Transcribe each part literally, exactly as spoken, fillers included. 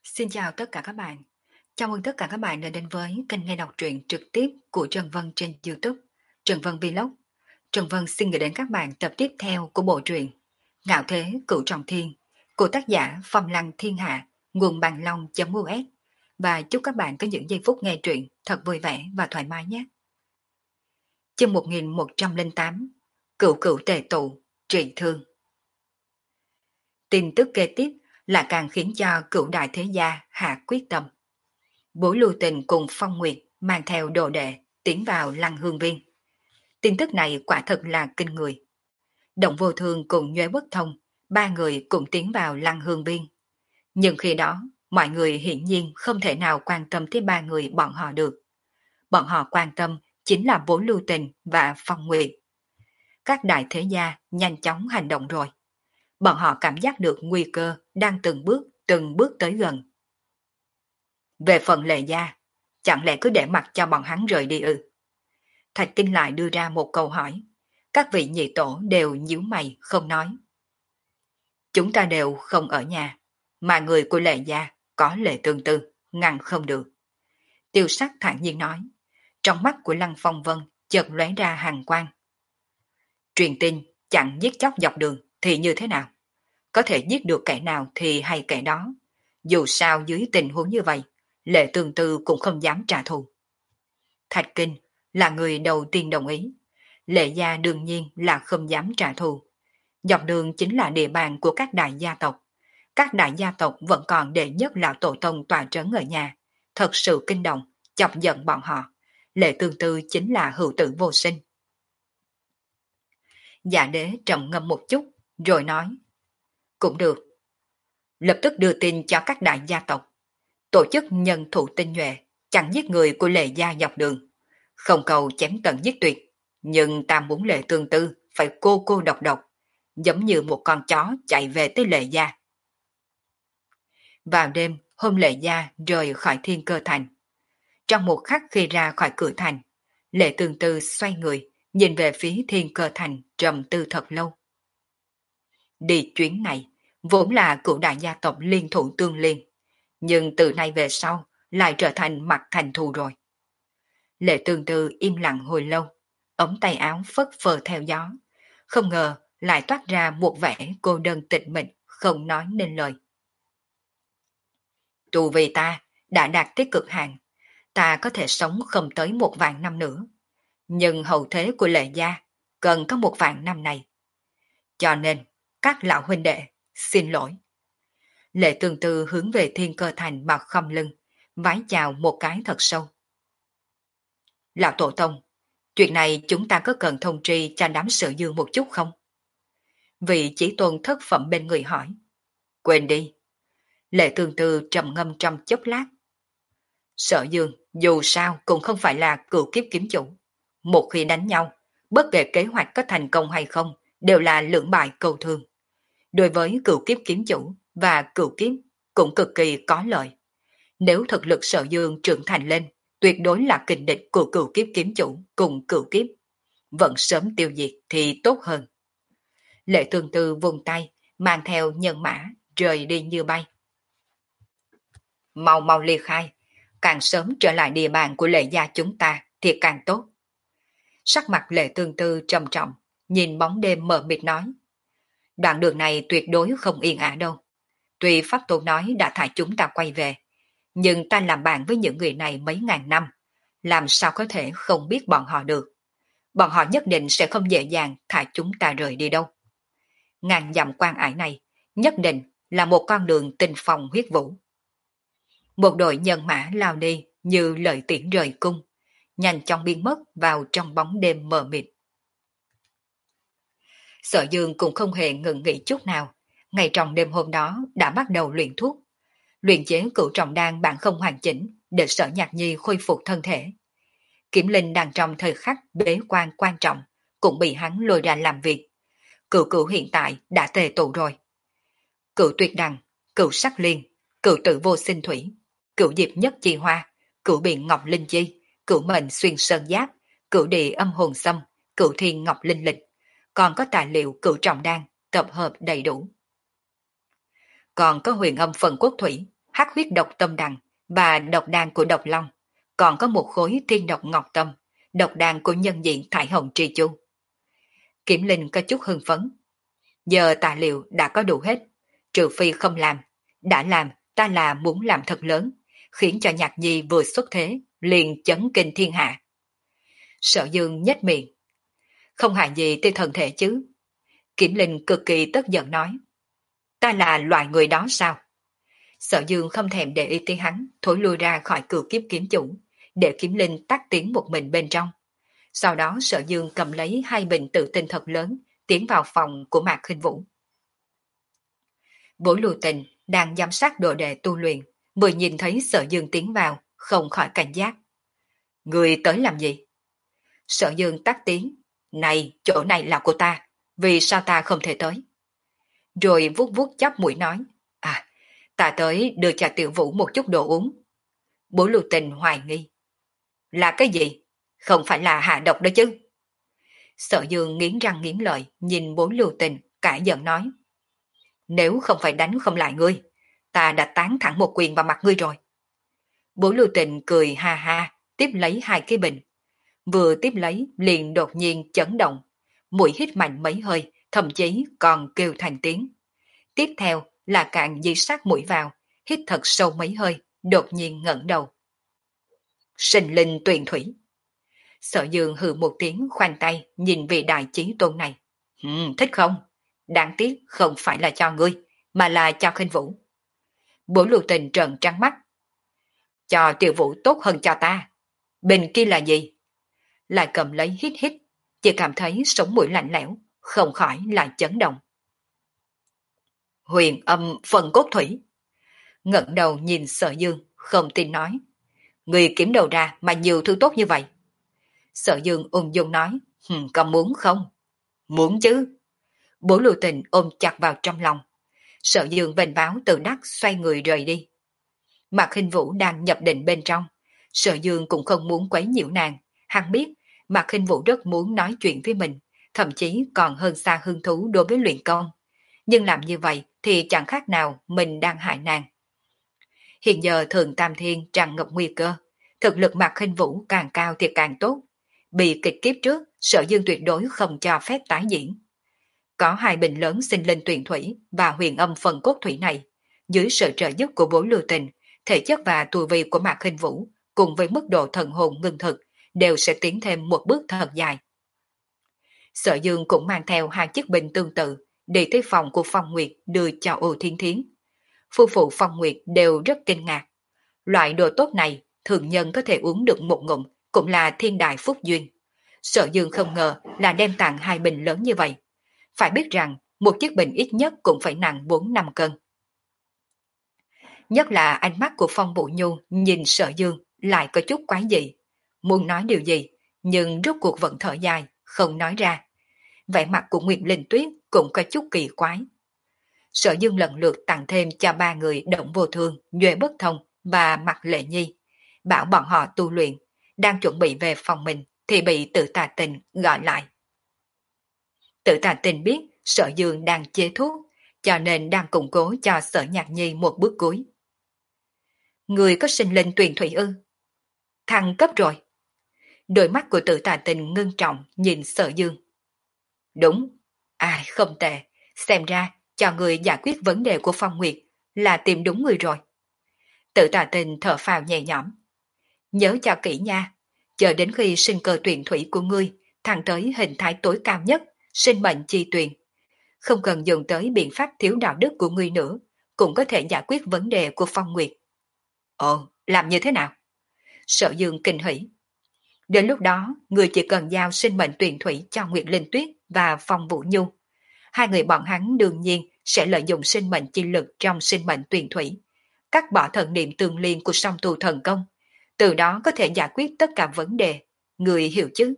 Xin chào tất cả các bạn. Chào mừng tất cả các bạn đã đến với kênh nghe đọc truyện trực tiếp của Trần Vân trên YouTube, Trần Vân Vlog. Trần Vân xin gửi đến các bạn tập tiếp theo của bộ truyện Ngạo Thế Cửu Trọng Thiên của tác giả Phong Lăng Thiên Hạ, nguồn bằng long.us. Và chúc các bạn có những giây phút nghe truyện thật vui vẻ và thoải mái nhé. Chương một nghìn một trăm lẻ tám, Cửu Cửu Tề Tụ, Trị Thương. Tin tức kế tiếp là càng khiến cho cửu đại thế gia hạ quyết tâm. Bối Lưu Tình cùng Phong Nguyệt mang theo đồ đệ tiến vào Lăng Hương Viên. Tin tức này quả thật là kinh người. Động Vô Thương cùng Nhuế Bất Thông, ba người cùng tiến vào Lăng Hương Viên. Nhưng khi đó, mọi người hiển nhiên không thể nào quan tâm tới ba người bọn họ được. Bọn họ quan tâm chính là Bối Lưu Tình và Phong Nguyệt. Các đại thế gia nhanh chóng hành động rồi. Bọn họ cảm giác được nguy cơ đang từng bước, từng bước tới gần. Về phần Lệ Gia, chẳng lẽ cứ để mặc cho bọn hắn rời đi ư? Thạch Kinh lại đưa ra một câu hỏi. Các vị nhị tổ đều nhíu mày không nói. Chúng ta đều không ở nhà, mà người của Lệ Gia có Lệ Tương Tư, ngăn không được. Tiêu Sắc thản nhiên nói. Trong mắt của Lăng Phong Vân chợt lóe ra hàn quang. Truyền tin chặn giết chóc dọc đường thì như thế nào? Có thể giết được kẻ nào thì hay kẻ đó. Dù sao dưới tình huống như vậy, Lệ Tương Tư cũng không dám trả thù. Thạch Kinh là người đầu tiên đồng ý. Lệ Gia đương nhiên là không dám trả thù. Dọc đường chính là địa bàn của các đại gia tộc. Các đại gia tộc vẫn còn đệ nhất là tổ tông tòa trấn ở nhà. Thật sự kinh động, chọc giận bọn họ. Lệ Tương Tư chính là hữu tử vô sinh. Dạ đế trầm ngâm một chút, rồi nói. Cũng được. Lập tức đưa tin cho các đại gia tộc. Tổ chức nhân thủ tinh nhuệ, chặn giết người của Lệ Gia dọc đường. Không cầu chém tận giết tuyệt, nhưng ta muốn Lệ Tương Tư phải cô cô độc độc, giống như một con chó chạy về tới Lệ Gia. Vào đêm, hôm Lệ Gia rời khỏi Thiên Cơ Thành. Trong một khắc khi ra khỏi cửa thành, Lệ Tương Tư xoay người, nhìn về phía Thiên Cơ Thành trầm tư thật lâu. Đi chuyến này, vốn là cửu đại gia tộc liên thủ tương liên, nhưng từ nay về sau lại trở thành mặt thành thù rồi. Lệ Tương Tư im lặng hồi lâu, ống tay áo phất phơ theo gió, không ngờ lại toát ra một vẻ cô đơn tịch mịch, không nói nên lời. Tu vì ta đã đạt tới cực hạn, ta có thể sống không tới một vạn năm nữa, nhưng hậu thế của Lệ Gia cần có một vạn năm này. Cho nên, các lão huynh đệ, xin lỗi. Lệ Tương Tư hướng về Thiên Cơ Thành mà khom lưng, vái chào một cái thật sâu. Lão Tổ Tông, chuyện này chúng ta có cần thông tri cho đám Sở Dương một chút không? Vị chỉ tôn thất phẩm bên người hỏi. Quên đi. Lệ Tương Tư trầm ngâm trong chốc lát. Sở Dương dù sao cũng không phải là cựu kiếp kiếm chủ. Một khi đánh nhau, bất kể kế hoạch có thành công hay không, đều là lưỡng bại câu thương. Đối với cựu kiếp kiếm chủ và cựu kiếp cũng cực kỳ có lợi. Nếu thực lực Sở Dương trưởng thành lên, tuyệt đối là kình địch của cựu kiếp kiếm chủ cùng cựu kiếp. Vẫn sớm tiêu diệt thì tốt hơn. Lệ Tương Tư vùng tay, mang theo nhân mã, rời đi như bay. Mau mau ly khai, càng sớm trở lại địa bàn của Lệ Gia chúng ta thì càng tốt. Sắc mặt Lệ Tương Tư trầm trọng, nhìn bóng đêm mờ mịt nói. Đoạn đường này tuyệt đối không yên ả đâu. Tuy Pháp Tổ nói đã thả chúng ta quay về, nhưng ta làm bạn với những người này mấy ngàn năm, làm sao có thể không biết bọn họ được. Bọn họ nhất định sẽ không dễ dàng thả chúng ta rời đi đâu. Ngàn dặm quan ải này nhất định là một con đường tinh phong huyết vũ. Một đội nhân mã lao đi như lợi tiễn rời cung, nhanh chóng biến mất vào trong bóng đêm mờ mịt. Sở Dương cũng không hề ngừng nghỉ chút nào, ngay trong đêm hôm đó đã bắt đầu luyện thuốc. Luyện chế cửu trọng đan bản không hoàn chỉnh để Sở Nhạc Nhi khôi phục thân thể. Kiểm Linh đang trong thời khắc bế quan quan trọng, cũng bị hắn lôi ra làm việc. Cửu cửu hiện tại đã tề tụ rồi. Cửu tuyệt đằng, cửu sắc liên, cửu tử vô sinh thủy, cửu diệp nhất chi hoa, cửu biện ngọc linh chi, cửu mệnh xuyên sơn giáp, cửu địa âm hồn xâm, cửu thiên ngọc linh lịch. Còn có tài liệu cửu trọng đan, tập hợp đầy đủ. Còn có huyền âm phần quốc thủy, hắc huyết độc tâm đằng và độc đan của độc long, còn có một khối thiên độc ngọc tâm, độc đan của nhân diện thải hồng tri chu. Kiểm Linh có chút hưng phấn. Giờ tài liệu đã có đủ hết, trừ phi không làm. Đã làm, ta là muốn làm thật lớn, khiến cho Nhạc Nhi vừa xuất thế, liền chấn kinh thiên hạ. Sở Dương nhếch miệng. Không hại gì tới thân thể chứ. Kiểm Linh cực kỳ tức giận nói. Ta là loại người đó sao? Sở Dương không thèm để ý tới hắn, thối lui ra khỏi cửa kiếp kiếm chủ, để Kiểm Linh tắt tiếng một mình bên trong. Sau đó Sở Dương cầm lấy hai bình tự tinh thật lớn, tiến vào phòng của Mạc Khinh Vũ. Bố Lưu Tình đang giám sát đồ đệ tu luyện, vừa nhìn thấy Sở Dương tiến vào, không khỏi cảnh giác. Người tới làm gì? Sở Dương tắt tiếng. Này, chỗ này là của ta, vì sao ta không thể tới? Rồi vuốt vuốt chắp mũi nói. À, ta tới đưa cho Tiểu Vũ một chút đồ uống. Bố Lưu Tình hoài nghi. Là cái gì? Không phải là hạ độc đó chứ? Sở Dương nghiến răng nghiến lợi, nhìn bố Lưu Tình, cãi giận nói. Nếu không phải đánh không lại ngươi, ta đã tán thẳng một quyền vào mặt ngươi rồi. Bố Lưu Tình cười ha ha, tiếp lấy hai cái bình. Vừa tiếp lấy liền đột nhiên chấn động, mũi hít mạnh mấy hơi, thậm chí còn kêu thành tiếng. Tiếp theo là cạn dí sát mũi vào, hít thật sâu mấy hơi, đột nhiên ngẩng đầu. Sinh linh tuyền thủy. Sở Dương hừ một tiếng khoanh tay nhìn vị đại chí tôn này. Ừ, thích không? Đáng tiếc không phải là cho ngươi, mà là cho Khinh Vũ. Bố Lưu Tình trợn trắng mắt. Cho Tiểu Vũ tốt hơn cho ta. Bình kia là gì? Lại cầm lấy hít hít, chỉ cảm thấy sống mũi lạnh lẽo, không khỏi lại chấn động. Huyền âm phần cốt thủy. Ngẩng đầu nhìn Sở Dương, không tin nói. Người kiếm đầu ra mà nhiều thứ tốt như vậy. Sở Dương ung dung nói. Có muốn không? Muốn chứ. Bố Lưu Tình ôm chặt vào trong lòng. Sở Dương vênh váo tự đắc xoay người rời đi. Mạc Khinh Vũ đang nhập định bên trong. Sở Dương cũng không muốn quấy nhiễu nàng. Hắn biết Mạc Khinh Vũ rất muốn nói chuyện với mình, thậm chí còn hơn xa hứng thú đối với luyện công. Nhưng làm như vậy thì chẳng khác nào mình đang hại nàng. Hiện giờ Thượng Tam Thiên tràn ngập nguy cơ. Thực lực Mạc Khinh Vũ càng cao thì càng tốt. Bị kịch kiếp trước, Sở Dương tuyệt đối không cho phép tái diễn. Có hai bình lớn sinh linh tuyển thủy và huyền âm phần cốt thủy này, dưới sự trợ giúp của bố Lưu Tình, thể chất và tu vi của Mạc Khinh Vũ cùng với mức độ thần hồn ngưng thực đều sẽ tiến thêm một bước thật dài. Sở Dương cũng mang theo hai chiếc bình tương tự đi tới phòng của Phong Nguyệt đưa cho Ô Thiên Thiến. Phu phụ Phong Nguyệt đều rất kinh ngạc. Loại đồ tốt này thường nhân có thể uống được một ngụm cũng là thiên đại phúc duyên. Sở Dương không ngờ là đem tặng hai bình lớn như vậy. Phải biết rằng một chiếc bình ít nhất cũng phải nặng bốn năm cân. Nhất là ánh mắt của Phong Vũ Nhu nhìn Sở Dương lại có chút quái dị. Muốn nói điều gì, nhưng rốt cuộc vẫn thở dài, không nói ra. Vẻ mặt của Nguyệt Linh Tuyết cũng có chút kỳ quái. Sở Dương lần lượt tặng thêm cho ba người Động Vô Thương, Nhuệ Bất Thông và Mạc Lệ Nhi, bảo bọn họ tu luyện, đang chuẩn bị về phòng mình thì bị Tử Tà Tình gọi lại. Tử Tà Tình biết Sở Dương đang chế thuốc, cho nên đang củng cố cho Sở Nhạc Nhi một bước cuối. Người có sinh linh tuyền thủy ư? Thăng cấp rồi. Đôi mắt của Tử Tà Tình ngưng trọng nhìn Sở Dương. Đúng, ai không tệ, xem ra cho người giải quyết vấn đề của Phong Nguyệt là tìm đúng người rồi. Tử Tà Tình thở phào nhẹ nhõm. Nhớ cho kỹ nha, chờ đến khi sinh cơ tuyển thủy của ngươi thăng tới hình thái tối cao nhất, sinh mệnh chi tuyền. Không cần dùng tới biện pháp thiếu đạo đức của ngươi nữa, cũng có thể giải quyết vấn đề của Phong Nguyệt. Ồ, làm như thế nào? Sở Dương kinh hỉ. Đến lúc đó, người chỉ cần giao sinh mệnh tuyển thủy cho Nguyệt Linh Tuyết và Phong Vũ Nhu. Hai người bọn hắn đương nhiên sẽ lợi dụng sinh mệnh chi lực trong sinh mệnh tuyển thủy, cắt bỏ thần niệm tương liên của song tu thần công, từ đó có thể giải quyết tất cả vấn đề. Người hiểu chứ?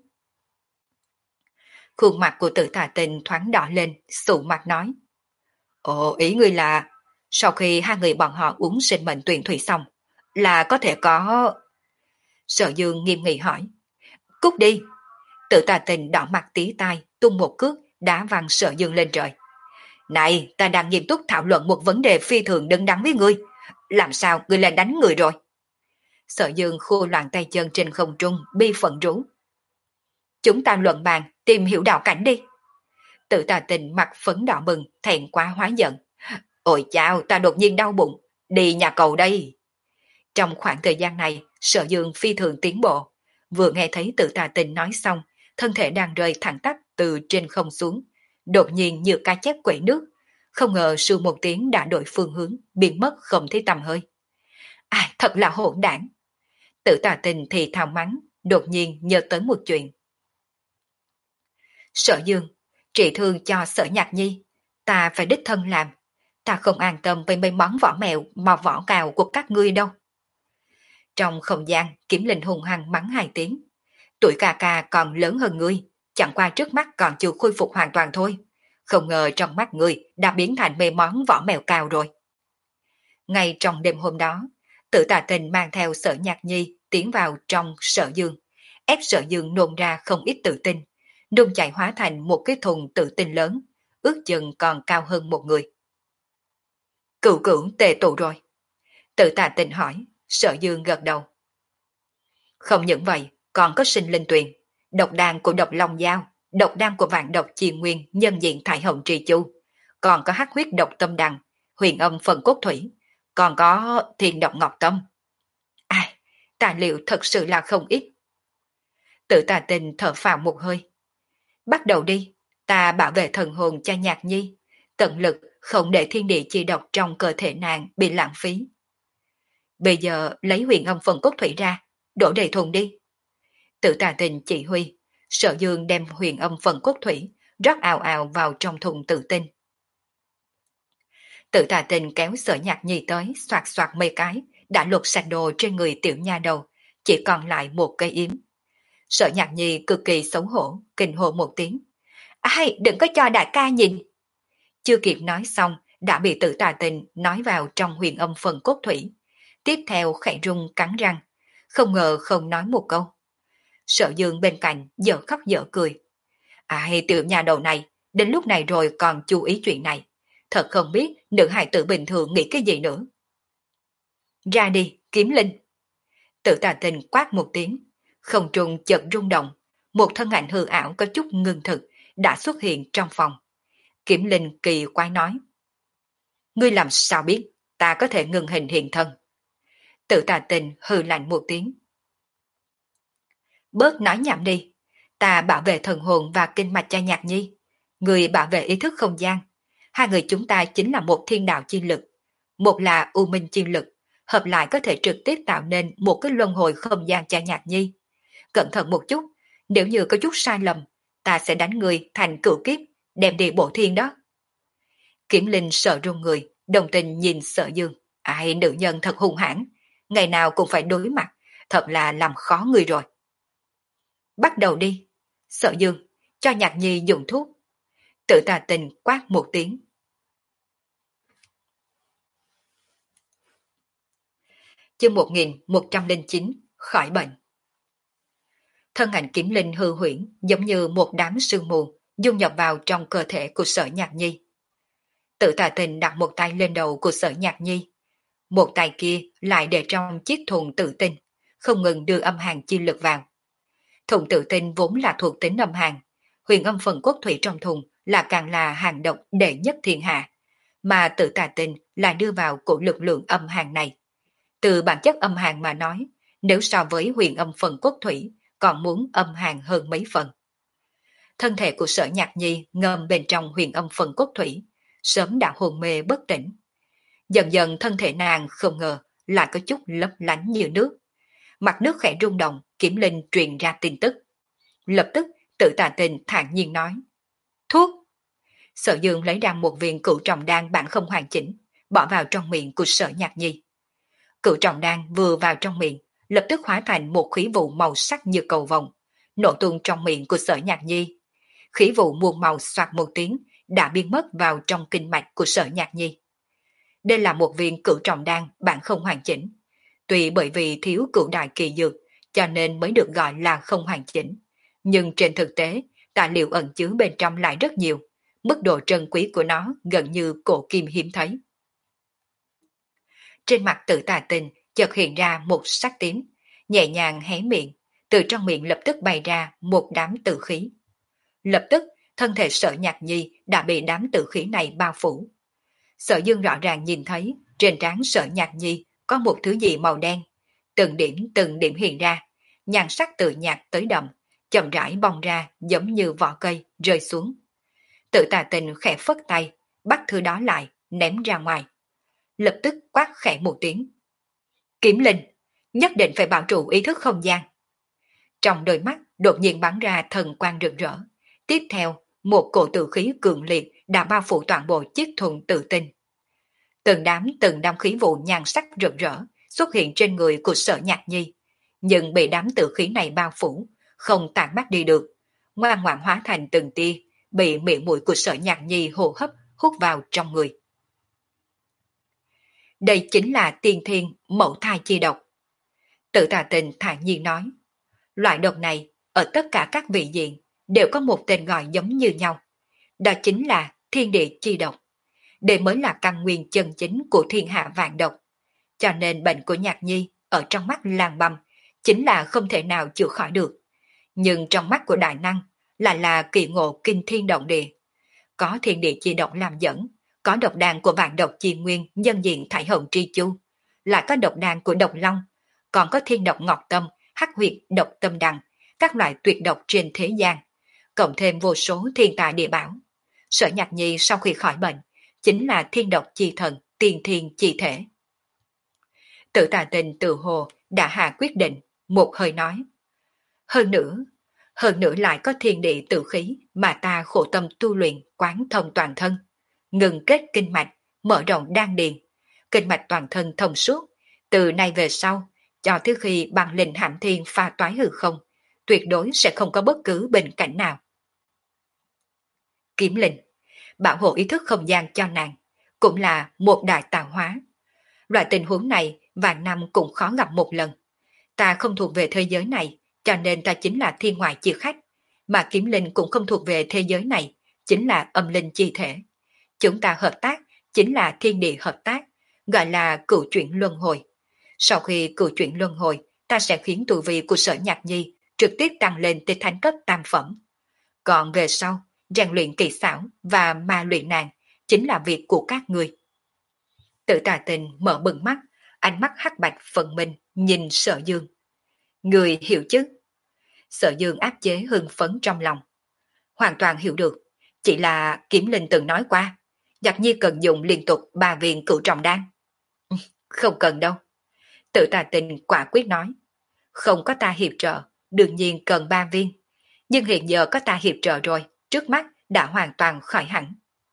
Khuôn mặt của Tử Tà Tình thoáng đỏ lên, sụ mặt nói. Ồ, ý ngươi là sau khi hai người bọn họ uống sinh mệnh tuyển thủy xong, là có thể có... Sở Dương nghiêm nghị hỏi. Cút đi! Tử Tà Tình đỏ mặt tí tai, tung một cước, đá văng Sở Dương lên trời. Này, ta đang nghiêm túc thảo luận một vấn đề phi thường đứng đắn với ngươi. Làm sao ngươi lại đánh người rồi? Sở Dương khô loạn tay chân trên không trung, bi phận rú. Chúng ta luận bàn, tìm hiểu đạo cảnh đi. Tự Tà Tình mặt phấn đỏ bừng, thẹn quá hóa giận. Ôi chao, ta đột nhiên đau bụng, đi nhà cầu đây. Trong khoảng thời gian này, Sở Dương phi thường tiến bộ. Vừa nghe thấy Tự Tà Tình nói xong, thân thể đang rơi thẳng tắp từ trên không xuống. Đột nhiên như cá chép quẩy nước. Không ngờ sư một tiếng đã đổi phương hướng, biến mất không thấy tăm hơi. Ai, thật là hỗn đảng. Tự Tà Tình thì thào mắng, đột nhiên nhớ tới một chuyện. Sở Dương, trị thương cho Sở Nhạc Nhi, ta phải đích thân làm. Ta không an tâm với mấy món vỏ mèo mà vỏ cào của các ngươi đâu. Trong không gian, Kiếm Linh hùng hăng mắng hai tiếng. Tuổi ca ca còn lớn hơn ngươi, chẳng qua trước mắt còn chưa khôi phục hoàn toàn thôi. Không ngờ trong mắt ngươi đã biến thành mấy món vỏ mèo cào rồi. Ngay trong đêm hôm đó, Tự Tà Tình mang theo Sở Nhạc Nhi tiến vào trong Sở Dương, ép Sở Dương nôn ra không ít tự tin, nôn chạy hóa thành một cái thùng tự tin lớn, ước chừng còn cao hơn một người. Cửu cửu tề tụ rồi. Tự Tà Tình hỏi, Sở Dương gật đầu. Không những vậy, còn có sinh linh tuyền, độc đan của độc long giao, độc đan của vạn độc chi nguyên nhân diện thải hồng trì chu, còn có hắc huyết độc tâm đằng, huyền âm phần cốt thủy, còn có thiên độc ngọc tâm. Ai, tài liệu thật sự là không ít. Tự Tà Tình thở phào một hơi. Bắt đầu đi, ta bảo vệ thần hồn cho Nhạc Nhi, tận lực không để thiên địa chi độc trong cơ thể nàng bị lãng phí. Bây giờ lấy huyền âm phần cốt thủy ra, đổ đầy thùng đi. Tự Tà Tình chỉ huy, Sở Dương đem huyền âm phần cốt thủy rót ào ào vào trong thùng tự tinh. Tự Tà Tình kéo Sở Nhạc Nhi tới, xoạt xoạt mấy cái, đã lột sạch đồ trên người tiểu nha đầu, chỉ còn lại một cây yếm. Sở Nhạc Nhi cực kỳ xấu hổ, kinh hô một tiếng. Ai, đừng có cho đại ca nhìn. Chưa kịp nói xong, đã bị Tự Tà Tình nói vào trong huyền âm phần cốt thủy. Tiếp theo khẽ rung cắn răng, không ngờ không nói một câu. Sở Dương bên cạnh dở khóc dở cười. Ai, tiểu nhà đầu này, đến lúc này rồi còn chú ý chuyện này. Thật không biết nữ hài tử bình thường nghĩ cái gì nữa. Ra đi, Kiếm Linh. Tự Tà Tình quát một tiếng, không trung chợt rung động, một thân ảnh hư ảo có chút ngưng thực đã xuất hiện trong phòng. Kiếm Linh kỳ quái nói. Ngươi làm sao biết ta có thể ngừng hình hiện thân? Tự Tà Tình hừ lạnh một tiếng. Bớt nói nhảm đi, ta bảo vệ thần hồn và kinh mạch cho Nhạc Nhi, người bảo vệ ý thức không gian. Hai người chúng ta chính là một thiên đạo chi lực, một là u minh chi lực, hợp lại có thể trực tiếp tạo nên một cái luân hồi không gian cho Nhạc Nhi. Cẩn thận một chút, nếu như có chút sai lầm, ta sẽ đánh người thành cửu kiếp, đem đi bộ thiên đó. Kiếm Linh sợ run người, đồng tình nhìn Sở Dương. Ai, nữ nhân thật hung hãn, ngày nào cũng phải đối mặt, thật là làm khó người rồi. Bắt đầu đi. Sở Dương, cho Nhạc Nhi dùng thuốc. Tự Tà Tình quát một tiếng. Chương một nghìn một trăm lẻ chín, khỏi bệnh. Thân ảnh Kiếm Linh hư huyễn giống như một đám sương mù dung nhập vào trong cơ thể của Sở Nhạc Nhi. Tự Tà Tình đặt một tay lên đầu của Sở Nhạc Nhi, một tay kia lại để trong chiếc thùng tự tinh, không ngừng đưa âm hàn chi lực vào. Thùng tự tinh vốn là thuộc tính âm hàn, huyền âm phần cốt thủy trong thùng là càng là hàng độc đệ nhất thiên hạ, mà Tự Tà Tình lại đưa vào cổ lực lượng âm hàn này. Từ bản chất âm hàn mà nói, nếu so với huyền âm phần cốt thủy, còn muốn âm hàn hơn mấy phần. Thân thể của Sở Nhạc Nhi ngâm bên trong huyền âm phần cốt thủy, sớm đã hôn mê bất tỉnh. Dần dần thân thể nàng không ngờ lại có chút lấp lánh như nước. Mặt nước khẽ rung động, Kiếm Linh truyền ra tin tức. Lập tức Tự Tà Tình thản nhiên nói. Thuốc! Sở Dương lấy ra một viên cửu trọng đan bản không hoàn chỉnh, bỏ vào trong miệng của Sở Nhạc Nhi. Cửu trọng đan vừa vào trong miệng, lập tức hóa thành một khí vụ màu sắc như cầu vồng, nổ tung trong miệng của Sở Nhạc Nhi. Khí vụ muôn màu xoạt một tiếng, đã biến mất vào trong kinh mạch của Sở Nhạc Nhi. Đây là một viên cửu trọng đan bản không hoàn chỉnh. Tuy bởi vì thiếu cửu đại kỳ dược, cho nên mới được gọi là không hoàn chỉnh. Nhưng trên thực tế, tài liệu ẩn chứa bên trong lại rất nhiều. Mức độ trân quý của nó gần như cổ kim hiếm thấy. Trên mặt Tử Tà Tình chợt hiện ra một sắc tím, nhẹ nhàng hé miệng, từ trong miệng lập tức bay ra một đám tử khí. Lập tức, thân thể Sở Nhạc Nhi đã bị đám tử khí này bao phủ. Sở Dương rõ ràng nhìn thấy trên trán Sở Nhạc Nhi có một thứ gì màu đen, từng điểm từng điểm hiện ra, nhan sắc từ nhạt tới đậm, chậm rãi bong ra giống như vỏ cây rơi xuống. Tử Tà Tình khẽ phất tay, bắt thứ đó lại, ném ra ngoài. Lập tức quát khẽ một tiếng. Kiếm linh, nhất định phải bảo trụ ý thức không gian. Trong đôi mắt đột nhiên bắn ra thần quang rực rỡ. Tiếp theo, một cổ tử khí cường liệt đã bao phủ toàn bộ chiếc thùng tự tinh. Từng đám từng đám khí vụ nhan sắc rực rỡ xuất hiện trên người của Sở Nhạc Nhi, nhưng bị đám tử khí này bao phủ, không tản mắt đi được, ngoan ngoãn hóa thành từng tia, bị miệng mũi của Sở Nhạc Nhi hô hấp hút vào trong người. Đây chính là tiên thiên mẫu thai chi độc. Tử Tà Tình thản nhiên nói, loại độc này ở tất cả các vị diện đều có một tên gọi giống như nhau, đó chính là thiên địa chi độc. Đây mới là căn nguyên chân chính của thiên hạ vạn độc. Cho nên bệnh của Nhạc Nhi ở trong mắt Lang Băm chính là không thể nào chữa khỏi được. Nhưng trong mắt của Đại Năng là là kỳ ngộ kinh thiên động địa. Có thiên địa chi độc làm dẫn, có độc đan của vạn độc chi nguyên nhân diện Thải Hồng Tri Chu, lại có độc đan của độc long, còn có thiên độc ngọc tâm, hắc huyệt độc tâm đằng, các loại tuyệt độc trên thế gian, cộng thêm vô số thiên tài địa bảo. Sở Nhạc Nhi sau khi khỏi bệnh chính là thiên độc chi thần, tiên thiên chi thể. Tử Tà Tình tự hồ đã hạ quyết định, một hơi nói. Hơn nữa, hơn nữa lại có thiên địa tự khí mà ta khổ tâm tu luyện quán thông toàn thân, ngừng kết kinh mạch, mở rộng đan điền, kinh mạch toàn thân thông suốt, từ nay về sau, cho tới khi băng linh hãm thiên pha toái hư không, tuyệt đối sẽ không có bất cứ bệnh cảnh nào. Kiếm linh, bảo hộ ý thức không gian cho nàng, cũng là một đại tạo hóa. Loại tình huống này vạn năm cũng khó gặp một lần. Ta không thuộc về thế giới này, cho nên ta chính là thiên ngoại chi khách, mà kiếm linh cũng không thuộc về thế giới này, chính là âm linh chi thể. Chúng ta hợp tác chính là thiên địa hợp tác, gọi là cửu chuyển luân hồi. Sau khi cửu chuyển luân hồi, ta sẽ khiến tu vi của Sở Nhạc Nhi trực tiếp tăng lên tới thánh cấp tam phẩm. Còn về sau, rèn luyện kỳ xảo và ma luyện nàng chính là việc của các người. Tử Tà Tình mở bừng mắt, ánh mắt hắc bạch phân minh nhìn Sở Dương. Người hiểu chứ? Sở Dương áp chế hưng phấn trong lòng. Hoàn toàn hiểu được, chỉ là Kiếm Linh từng nói qua, Nhạc Nhi cần dùng liên tục ba viên cửu trọng đan. Không cần đâu. Tử Tà Tình quả quyết nói. Không có ta hiệp trợ, đương nhiên cần ba viên. Nhưng hiện giờ có ta hiệp trợ rồi, trước mắt đã hoàn toàn khỏi hẳn.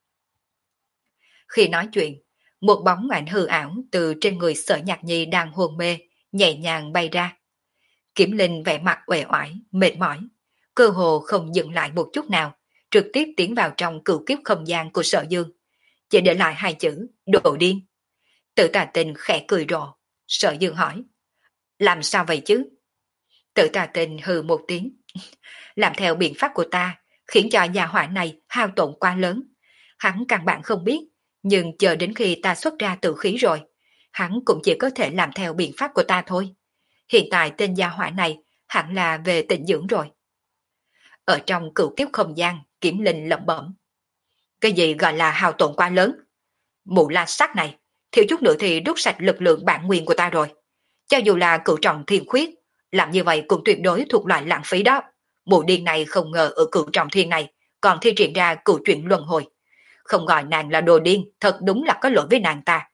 Khi nói chuyện, một bóng ảnh hư ảo từ trên người Sở Nhạc Nhi đang hôn mê, nhẹ nhàng bay ra. Kiếm Linh vẻ mặt uể oải, mệt mỏi, cơ hồ không dừng lại một chút nào, trực tiếp tiến vào trong cửu kiếp không gian của Sở Dương, chỉ để lại hai chữ đồ điên. Tử Tà Tình khẽ cười rộ. Sở Dương hỏi, làm sao vậy chứ? Tử Tà Tình hừ một tiếng, làm theo biện pháp của ta, khiến cho nhà hỏa này hao tổn quá lớn. Hắn căn bản không biết, nhưng chờ đến khi ta xuất ra tử khí rồi, hắn cũng chỉ có thể làm theo biện pháp của ta thôi. Hiện tại tên gia hỏa này hẳn là về tịnh dưỡng rồi. Ở trong cửu kiếp không gian, Kiếm Linh lẩm bẩm. Cái gì gọi là hao tổn quá lớn? Mụ la sát này, thiếu chút nữa thì rút sạch lực lượng bản nguyên của ta rồi. Cho dù là cửu trọng thiên khuyết, làm như vậy cũng tuyệt đối thuộc loại lãng phí đó. Mụ điên này không ngờ ở cửu trọng thiên này còn thi triển ra cửu chuyển luân hồi. Không gọi nàng là đồ điên, thật đúng là có lỗi với nàng ta.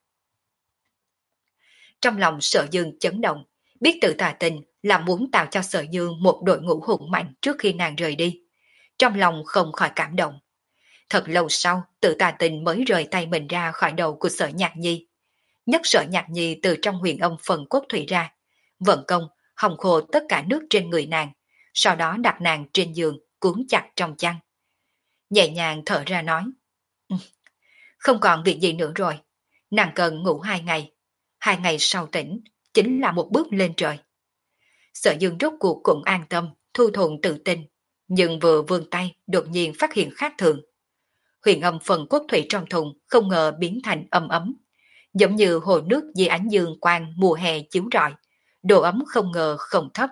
Trong lòng Sở Dương chấn động, biết Tử Tà Tình là muốn tạo cho Sở Dương một đội ngũ hùng mạnh trước khi nàng rời đi. Trong lòng không khỏi cảm động. Thật lâu sau, Tử Tà Tình mới rời tay mình ra khỏi đầu của Sở Nhạc Nhi. Nhấc Sở Nhạc Nhi từ trong huyền âm phần cốt thủy ra, vận công, hòng khô tất cả nước trên người nàng, sau đó đặt nàng trên giường, cuốn chặt trong chăn. Nhẹ nhàng thở ra nói, không còn việc gì nữa rồi, nàng cần ngủ hai ngày. Hai ngày sau tỉnh, chính là một bước lên trời. Sở Dương rốt cuộc cũng an tâm, thu thuận tự tin, nhưng vừa vươn tay đột nhiên phát hiện khác thường. Huyền âm phần cốt thủy trong thùng không ngờ biến thành âm ấm. giống như hồ nước dưới ánh dương quang mùa hè chiếu rọi, độ ấm không ngờ không thấp.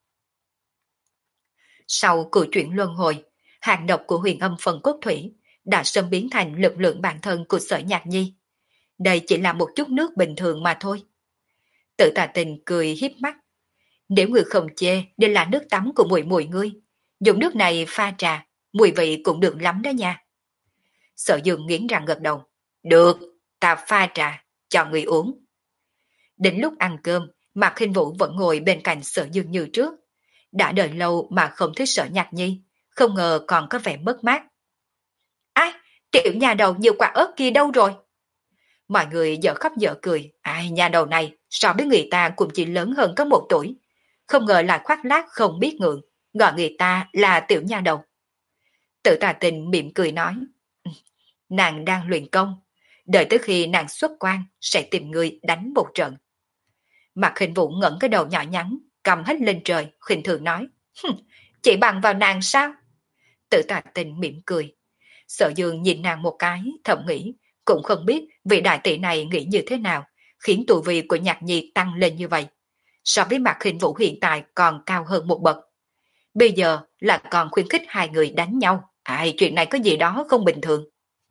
Sau cử chuyển luân hồi, hạt độc của huyền âm phần cốt thủy đã sớm biến thành lực lượng bản thân của Sở Nhạc Nhi. Đây chỉ là một chút nước bình thường mà thôi. Tự Tà Tình cười hiếp mắt. Nếu người không chê, đây là nước tắm của muội muội ngươi. Dùng nước này pha trà, mùi vị cũng được lắm đó nha. Sở Dương nghiến răng gật đầu. Được, ta pha trà, cho người uống. Đến lúc ăn cơm, Mạc Khinh Vũ vẫn ngồi bên cạnh Sở Dương như trước. Đã đợi lâu mà không thấy Sở Nhạc Nhi, không ngờ còn có vẻ mất mát. Ai, tiểu nhà đầu nhiều quả ớt kia đâu rồi? Mọi người dở khóc dở cười. Ai, nhà đầu này so với người ta cũng chỉ lớn hơn có một tuổi. Không ngờ lại khoác lác không biết ngượng, gọi người ta là tiểu nhà đầu. Tự Tà Tình mỉm cười nói. Nàng đang luyện công, đợi tới khi nàng xuất quan sẽ tìm người đánh một trận. Mạc Khinh Vũ ngẩng cái đầu nhỏ nhắn, cầm hết lên trời, khinh thường nói. Chỉ bằng vào nàng sao? Tự Tà Tình mỉm cười. Sở Dương nhìn nàng một cái, thầm nghĩ, cũng không biết vị đại tỷ này nghĩ như thế nào, khiến tu vi của Nhạc Nhi tăng lên như vậy. So với Mạc Khinh Vũ hiện tại còn cao hơn một bậc. Bây giờ là còn khuyến khích hai người đánh nhau. Ai, chuyện này có gì đó không bình thường.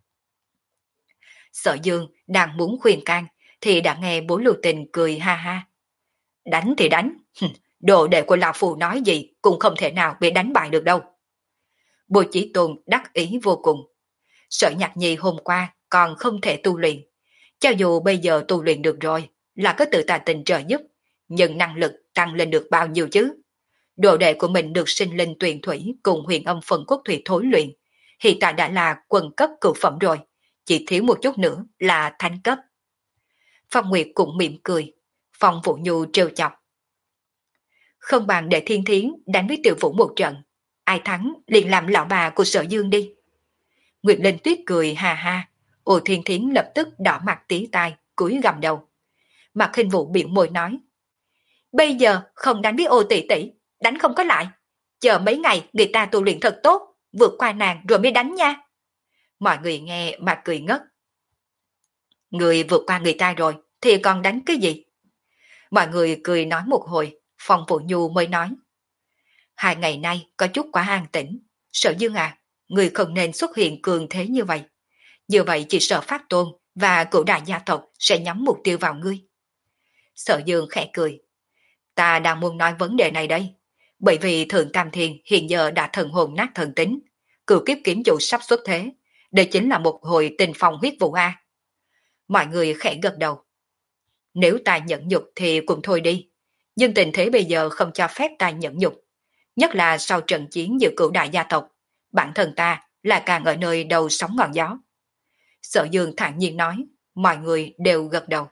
Sở Dương đang muốn khuyên can, thì đã nghe Bố Lưu Tình cười ha ha. Đánh thì đánh, đồ đệ của lão phù nói gì cũng không thể nào bị đánh bại được đâu. Bồ Chí Tôn đắc ý vô cùng. Sở Nhạc Nhi hôm qua còn không thể tu luyện. Cho dù bây giờ tu luyện được rồi, là có Tự Tà Tình trợ giúp, nhưng năng lực tăng lên được bao nhiêu chứ? Đồ đệ của mình được sinh linh tuyền thủy cùng huyền âm phần cốt thủy thối luyện. Hiện tại đã là quần cấp cửu phẩm rồi, chỉ thiếu một chút nữa là thánh cấp. Phong Nguyệt cũng mỉm cười, Phong Vũ Nhu trêu chọc. Không bằng để Thiên Thiến đánh với Tiểu Vũ một trận, ai thắng liền làm lão bà của Sở Dương đi. Nguyệt Linh Tuyết cười ha ha, Ô Thiên Thiến lập tức đỏ mặt tía tai, cúi gầm đầu. Mạc Khinh Vũ biểu môi nói. Bây giờ không đánh với Ô tỷ tỷ, đánh không có lại. Chờ mấy ngày người ta tu luyện thật tốt, vượt qua nàng rồi mới đánh nha. Mọi người nghe mà cười ngất. Người vượt qua người ta rồi, thì còn đánh cái gì? Mọi người cười nói một hồi, Phong Vũ Nhu mới nói. Hai ngày nay có chút quá an tĩnh. Sở Dương à, người không nên xuất hiện cường thế như vậy. Như vậy chỉ sợ Pháp Tôn và cửu đại gia tộc sẽ nhắm mục tiêu vào ngươi. Sở Dương khẽ cười. Ta đang muốn nói vấn đề này đây. Bởi vì Thượng Tam Thiên hiện giờ đã thần hồn nát thần tính. Cửu kiếp kiếm chủ sắp xuất thế. Đây chính là một hồi tình phong huyết vụ A. Mọi người khẽ gật đầu. Nếu ta nhẫn nhục thì cũng thôi đi. Nhưng tình thế bây giờ không cho phép ta nhẫn nhục. Nhất là sau trận chiến giữa cửu đại gia tộc. Bản thân ta là càng ở nơi đầu sóng ngọn gió. Sở Dương thản nhiên nói. Mọi người đều gật đầu.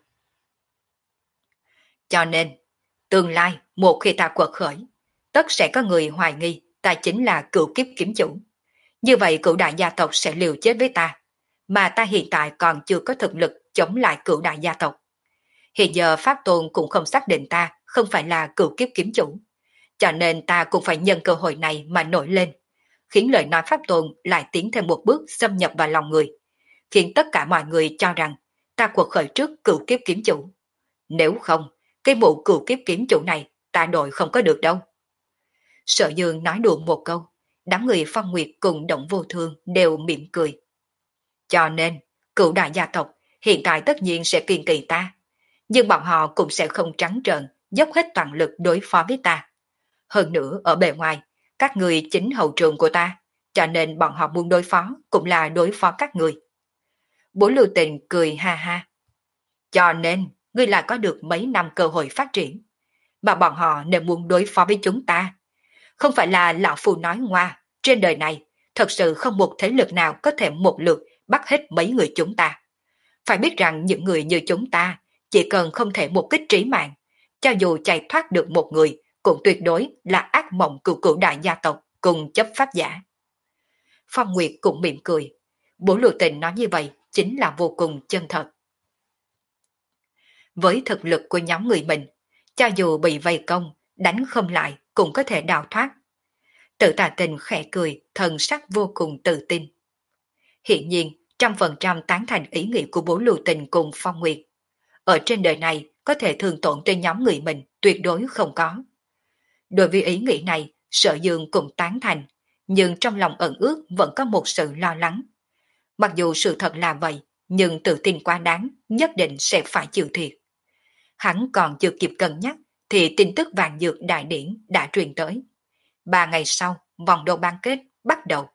Cho nên, tương lai một khi ta quật khởi, tất sẽ có người hoài nghi ta chính là cửu kiếp kiếm chủ. Như vậy cửu đại gia tộc sẽ liều chết với ta, mà ta hiện tại còn chưa có thực lực chống lại cửu đại gia tộc. Hiện giờ Pháp Tôn cũng không xác định ta không phải là cửu kiếp kiếm chủ, cho nên ta cũng phải nhân cơ hội này mà nổi lên, khiến lời nói Pháp Tôn lại tiến thêm một bước xâm nhập vào lòng người, khiến tất cả mọi người cho rằng ta quật khởi trước cửu kiếp kiếm chủ. Nếu không, cái mụ cửu kiếp kiếm chủ này ta đội không có được đâu. Sở Dương nói đùa một câu, đám người Phong Nguyệt cùng Động Vô Thương đều mỉm cười. Cho nên, cửu đại gia tộc hiện tại tất nhiên sẽ kiên kỵ ta, nhưng bọn họ cũng sẽ không trắng trợn dốc hết toàn lực đối phó với ta. Hơn nữa ở bề ngoài, các người chính hậu trường của ta, cho nên bọn họ muốn đối phó cũng là đối phó các người. Bố Lưu Tình cười ha ha. Cho nên, ngươi lại có được mấy năm cơ hội phát triển, mà bọn họ nên muốn đối phó với chúng ta. Không phải là lão phu nói ngoa, trên đời này thật sự không một thế lực nào có thể một lượt bắt hết mấy người chúng ta. Phải biết rằng những người như chúng ta chỉ cần không thể một kích trí mạng, cho dù chạy thoát được một người cũng tuyệt đối là ác mộng cửu cửu đại gia tộc cùng chấp pháp giả. Phong Nguyệt cũng mỉm cười. Bố Lưu Tình nói như vậy chính là vô cùng chân thật. Với thực lực của nhóm người mình, cho dù bị vây công, đánh không lại cũng có thể đào thoát. Tự Tà Tình khẽ cười, thần sắc vô cùng tự tin. Hiện nhiên, trăm phần trăm tán thành ý nghĩ của Bố Lưu Tình cùng Phong Nguyệt. ở trên đời này có thể thương tổn tới nhóm người mình tuyệt đối không có. Đối với ý nghĩ này, Sở Dương cũng tán thành, nhưng trong lòng ẩn ước vẫn có một sự lo lắng. Mặc dù sự thật là vậy, nhưng tự tin quá đáng, nhất định sẽ phải chịu thiệt. Hắn còn chưa kịp cân nhắc, thì tin tức vàng dược đại điển đã truyền tới. Ba ngày sau, vòng đấu bán kết bắt đầu.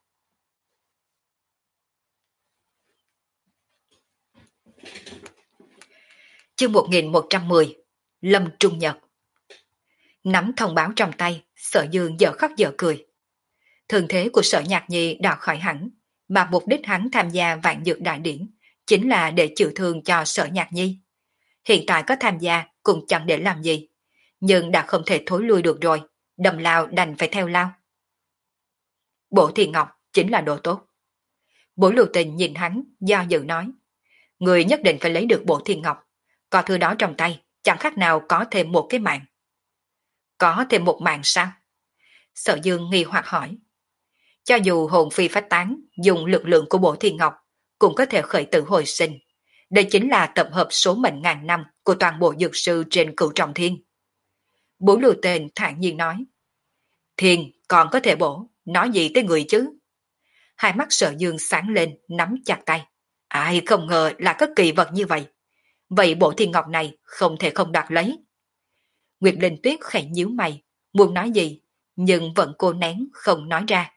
Chương một nghìn một trăm mười, Lâm Trung Nhật. Nắm thông báo trong tay, Sở Dương dở khóc dở cười. Thường thế của Sở Nhạc Nhi đã khỏi hẳn, mà mục đích hắn tham gia vạn dược đại điển chính là để chữa thương cho Sở Nhạc Nhi. Hiện tại có tham gia cũng chẳng để làm gì, nhưng đã không thể thối lui được rồi, đầm lao đành phải theo lao. Bổ Thiên Ngọc chính là đồ tốt. Bổ Lưu Tình nhìn hắn, do dự nói, người nhất định phải lấy được Bổ Thiên Ngọc, có thứ đó trong tay, chẳng khác nào có thêm một cái mạng. Có thêm một mạng sao? Sở Dương nghi hoặc hỏi. Cho dù hồn phi phách tán, dùng lực lượng của Bổ Thiên Ngọc, cũng có thể khởi tử hồi sinh. Đây chính là tập hợp số mệnh ngàn năm của toàn bộ dược sư trên cửu trọng thiên. Bố Lưu Tên thản nhiên nói. Thiên còn có thể bổ, nói gì tới người chứ? Hai mắt Sở Dương sáng lên, nắm chặt tay. Ai không ngờ là có kỳ vật như vậy. Vậy Bổ Thiên Ngọc này không thể không đoạt lấy. Nguyệt Linh Tuyết khẽ nhíu mày, muốn nói gì, nhưng vẫn cố nén không nói ra.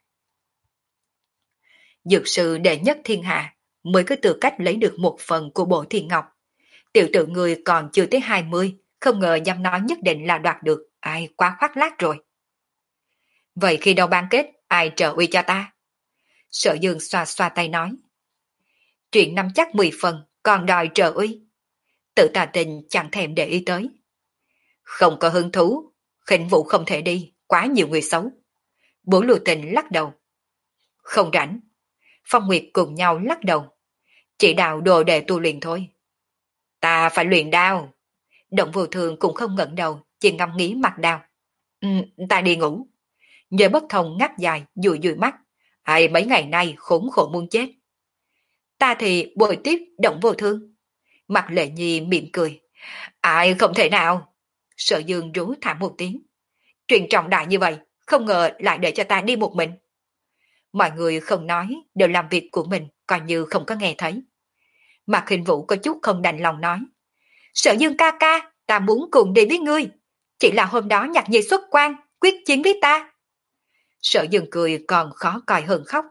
Dược sư đệ nhất thiên hạ mới có tư cách lấy được một phần của Bổ Thiên Ngọc. Tiểu tử người còn chưa tới hai mươi, không ngờ dám nói nhất định là đoạt được, ai quá khoác lác rồi. Vậy khi đầu bán kết, ai trợ uy cho ta? Sở Dương xoa xoa tay nói. Chuyện nắm chắc mười phần, còn đòi trợ uy. Tự Tà Tình chẳng thèm để ý tới. Không có hứng thú, khỉnh vụ không thể đi, quá nhiều người xấu. Bố Lưu Tình lắc đầu. Không rảnh. Phong Nguyệt cùng nhau lắc đầu. Chỉ đạo đồ để tu luyện thôi. Ta phải luyện đao. Động Vô Thường cũng không ngẩng đầu, chỉ ngắm nghĩ mặt đao. Ừ, ta đi ngủ. Nhớ Bất Thông ngáp dài, dụi dụi mắt. Ai mấy ngày nay khốn khổ muốn chết. Ta thì bồi tiếp Động Vô Thương. Mặt Lệ Nhi mỉm cười. Ai không thể nào. Sở Dương rú thảm một tiếng. Chuyện trọng đại như vậy, không ngờ lại để cho ta đi một mình. Mọi người không nói, đều làm việc của mình, coi như không có nghe thấy. Mạc Hình Vũ có chút không đành lòng nói. Sở Dương ca ca, ta muốn cùng đi với ngươi. Chỉ là hôm đó Nhạc Nhi xuất quan, quyết chiến với ta. Sở Dương cười còn khó coi hơn khóc.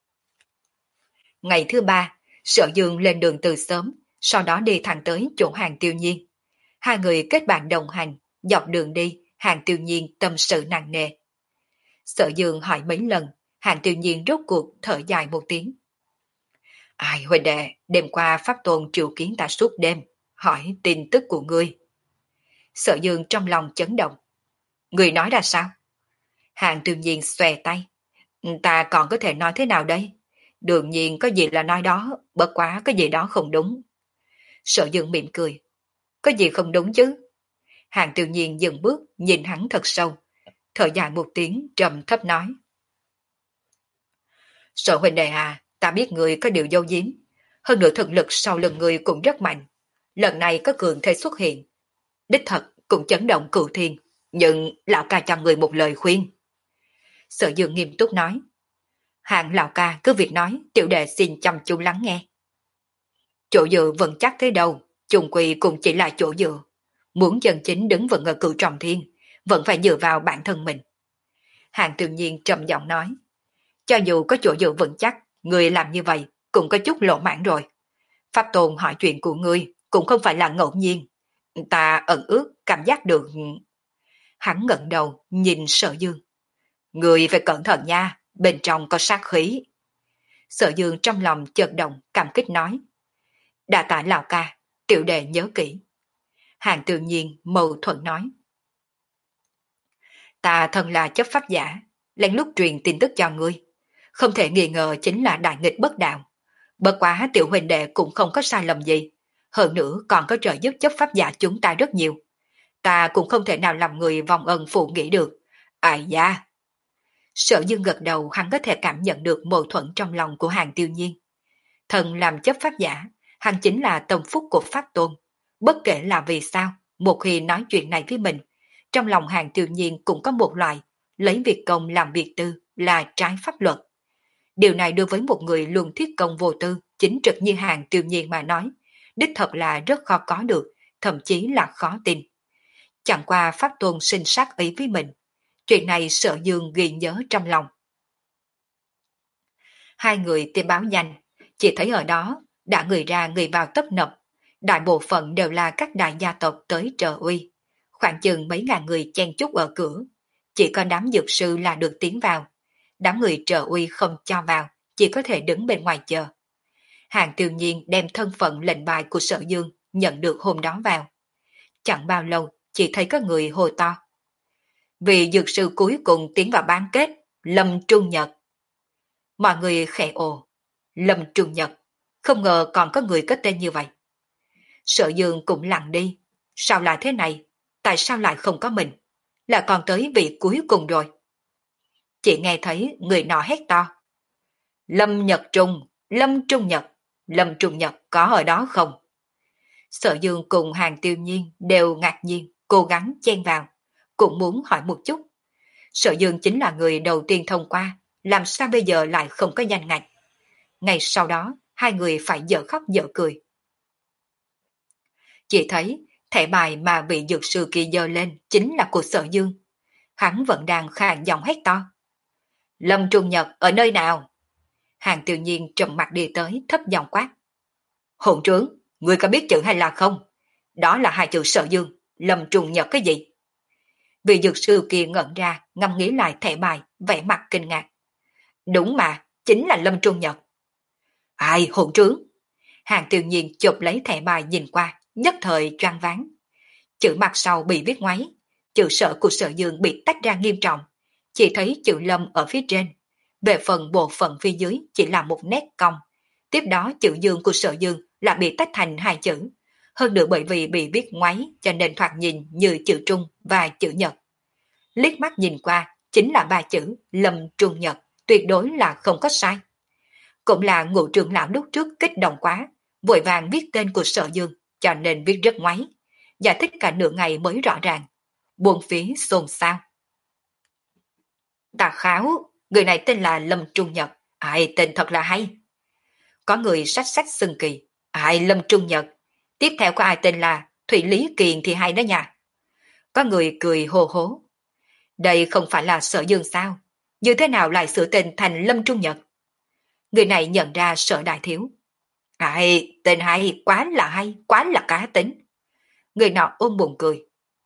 Ngày thứ ba, Sở Dương lên đường từ sớm, sau đó đi thẳng tới chỗ Hàng Tiêu Nhiên. Hai người kết bạn đồng hành, dọc đường đi, Hàng Tiêu Nhiên tâm sự nặng nề. Sở Dương hỏi mấy lần, Hàng Tiêu Nhiên rốt cuộc thở dài một tiếng. Ai huynh đệ, đêm qua Pháp Tôn triệu kiến ta suốt đêm, hỏi tin tức của ngươi. Sở Dương trong lòng chấn động. Ngươi nói ra sao? Hàng Tiêu Nhiên xòe tay. Ta còn có thể nói thế nào đây? Đương nhiên có gì là nói đó, bất quá có gì đó không đúng. Sở Dương mỉm cười. Có gì không đúng chứ? Hàng Tiêu Nhiên dừng bước, nhìn hắn thật sâu. Thở dài một tiếng, trầm thấp nói. Sở huynh đệ à, ta biết người có điều dâu giếm. Hơn nữa thực lực sau lưng người cũng rất mạnh. Lần này có cường thế xuất hiện. Đích thật cũng chấn động cửu thiên. Nhưng lão ca cho người một lời khuyên. Sở Dương nghiêm túc nói. Hàng lão ca cứ việc nói, tiểu đệ xin chăm chú lắng nghe. Chỗ dựa vững chắc thế đâu, chung quy cũng chỉ là chỗ dựa. Muốn chân chính đứng vững ở cửu trọng thiên, vẫn phải dựa vào bản thân mình. Hàng tự nhiên trầm giọng nói. Cho dù có chỗ dựa vững chắc, người làm như vậy cũng có chút lộ mãn rồi. Pháp Tôn hỏi chuyện của ngươi cũng không phải là ngẫu nhiên. Ta ẩn ước cảm giác được. Hắn ngẩng đầu nhìn Sở Dương. Người phải cẩn thận nha, bên trong có sát khí. Sở Dương trong lòng chợt động, cảm kích nói. Đa tạ lão ca, tiểu đệ nhớ kỹ. Hàng tự nhiên mâu thuẫn nói. Ta thân là chấp pháp giả, lén lút truyền tin tức cho ngươi. Không thể nghi ngờ chính là đại nghịch bất đạo. Bất quá tiểu huynh đệ cũng không có sai lầm gì. Hơn nữa còn có trợ giúp chấp pháp giả chúng ta rất nhiều. Ta cũng không thể nào làm người vong ân phụ nghĩa được. Ai da! Sở Dương gật đầu, hắn có thể cảm nhận được mâu thuẫn trong lòng của Hàng Tiêu Nhiên. Thần làm chấp pháp giả, hắn chính là tâm phúc của Pháp Tôn. Bất kể là vì sao, một khi nói chuyện này với mình, trong lòng Hàng Tiêu Nhiên cũng có một loại lấy việc công làm việc tư là trái pháp luật. Điều này đối với một người luôn thiết công vô tư, chính trực như Hàng Tiêu Nhiên mà nói, đích thật là rất khó có được, thậm chí là khó tin. Chẳng qua Pháp Tôn sinh sát ý với mình, chuyện này Sở Dương ghi nhớ trong lòng. Hai người tìm báo danh, chỉ thấy ở đó đã người ra người vào tấp nập, đại bộ phận đều là các đại gia tộc tới trợ uy, khoảng chừng mấy ngàn người chen chúc ở cửa, chỉ có đám dược sư là được tiến vào, đám người trợ uy không cho vào, chỉ có thể đứng bên ngoài chờ. Hàng Tiêu Nhiên đem thân phận lệnh bài của Sở Dương nhận được hôm đó vào. Chẳng bao lâu, chỉ thấy có người hô to. Vì dược sư cuối cùng tiến vào bán kết, Lâm Trung Nhật. Mọi người khẽ ồ, Lâm Trung Nhật, không ngờ còn có người có tên như vậy. Sở Dương cũng lặng đi, sao lại thế này, tại sao lại không có mình, là còn tới vị cuối cùng rồi. Chỉ nghe thấy người nọ hét to. Lâm Nhật Trung, Lâm Trung Nhật, Lâm Trung Nhật có ở đó không? Sở Dương cùng Hàng Tiêu Nhiên đều ngạc nhiên, cố gắng chen vào, cũng muốn hỏi một chút. Sở Dương chính là người đầu tiên thông qua, làm sao bây giờ lại không có danh ngạch? Ngày sau đó, hai người phải dở khóc dở cười. Chỉ thấy thẻ bài mà vị dược sư kia giơ lên chính là của Sở Dương. Hắn vẫn đang khàn giọng hét to. Lâm Trung Nhật ở nơi nào? Hàng Tiêu Nhiên trầm mặt đi tới thấp giọng quát. Hồn trướng, ngươi có biết chữ hay là không? Đó là hai chữ Sở Dương, Lâm Trung Nhật cái gì? Vị dược sư kia ngẩn ra, ngâm nghĩ lại thẻ bài, vẻ mặt kinh ngạc. Đúng mà, chính là Lâm Trung Nhật. Ai hồn trướng? Hàng Tiêu Nhiên chụp lấy thẻ bài nhìn qua, nhất thời choáng váng. Chữ mặt sau bị viết ngoáy, chữ Sở của Sở Dương bị tách ra nghiêm trọng, chỉ thấy chữ Lâm ở phía trên. Về phần bộ phận phía dưới chỉ là một nét cong. Tiếp đó chữ Dương của Sở Dương là bị tách thành hai chữ. Hơn nữa bởi vì bị viết ngoáy cho nên thoạt nhìn như chữ Trung và chữ Nhật. Liếc mắt nhìn qua chính là ba chữ Lâm Trung Nhật, tuyệt đối là không có sai. Cũng là Ngũ trưởng lão lúc trước kích động quá, vội vàng viết tên của Sở Dương cho nên viết rất ngoáy. Giải thích cả nửa ngày mới rõ ràng. Buồn phí xôn xao. Tà kháo, người này tên là Lâm Trung Nhật. Ai tên thật là hay. Có người sách sách xưng kỳ. Ai Lâm Trung Nhật. Tiếp theo có ai tên là Thủy Lý Kiền thì hay đó nha. Có người cười hô hố. Đây không phải là Sở Dương sao? Như thế nào lại sửa tên thành Lâm Trung Nhật? Người này nhận ra Sở Đại Thiếu. Ai, tên hay, quá là hay, quá là cá tính. Người nọ ôm bụng cười.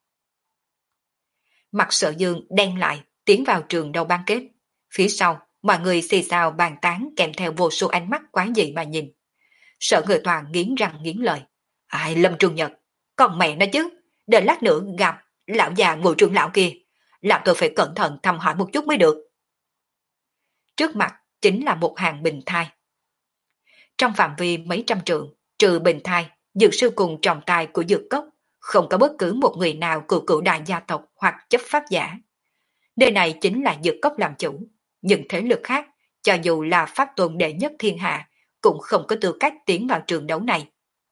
Mặt Sở Dương đen lại, tiến vào trường đầu bán kết. Phía sau, mọi người xì xào bàn tán kèm theo vô số ánh mắt quái dị mà nhìn. Sở Người Toàn nghiến răng nghiến lợi. Ai Lâm Trung Nhật, còn mẹ nó chứ, đợi lát nữa gặp lão già Ngũ trưởng lão kia, làm tôi phải cẩn thận thăm hỏi một chút mới được. Trước mặt chính là một hàng bình thai. Trong phạm vi mấy trăm trượng, trừ bình thai, dược sư cùng trọng tài của dược cốc, không có bất cứ một người nào của cửu đại gia tộc hoặc chấp pháp giả. Nơi này chính là dược cốc làm chủ, nhưng thế lực khác, cho dù là pháp tôn đệ nhất thiên hạ, cũng không có tư cách tiến vào trường đấu này.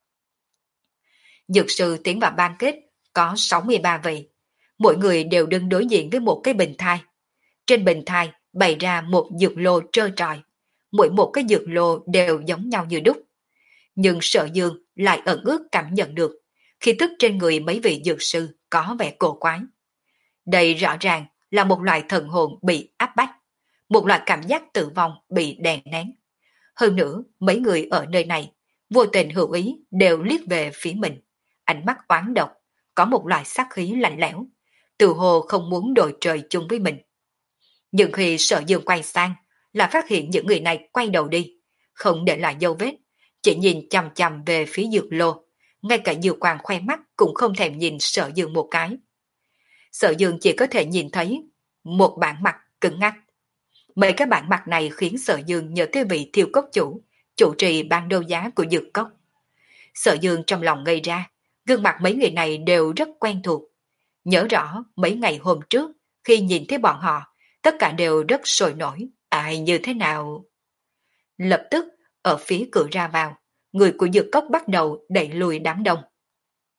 Dược sư tiến vào ban kết có sáu mươi ba vị, mỗi người đều đứng đối diện với một cái bình thai. Trên bình thai bày ra một dược lô trơ trọi, mỗi một cái dược lô đều giống nhau như đúc. Nhưng Sở Dương lại ẩn ước cảm nhận được, khi tức trên người mấy vị dược sư có vẻ cổ quái. Đây rõ ràng là một loại thần hồn bị áp bách, một loại cảm giác tử vong bị đè nén. Hơn nữa, mấy người ở nơi này, vô tình hữu ý đều liếc về phía mình, ánh mắt oán độc, có một loại sát khí lạnh lẽo, tự hồ không muốn đổi trời chung với mình. Nhưng khi Sở Dương quay sang, là phát hiện những người này quay đầu đi, không để lại dấu vết, chỉ nhìn chằm chằm về phía dược lô, ngay cả dược quang khoe mắt cũng không thèm nhìn Sở Dương một cái. Sở Dương chỉ có thể nhìn thấy một bản mặt cứng ngắc. Mấy cái bản mặt này khiến Sở Dương nhớ tới vị thiêu cốc chủ, chủ trì ban đấu giá của dược cốc. Sở Dương trong lòng ngây ra, gương mặt mấy người này đều rất quen thuộc. Nhớ rõ mấy ngày hôm trước, khi nhìn thấy bọn họ, tất cả đều rất sôi nổi, ai như thế nào. Lập tức, ở phía cửa ra vào, người của dược cốc bắt đầu đẩy lùi đám đông.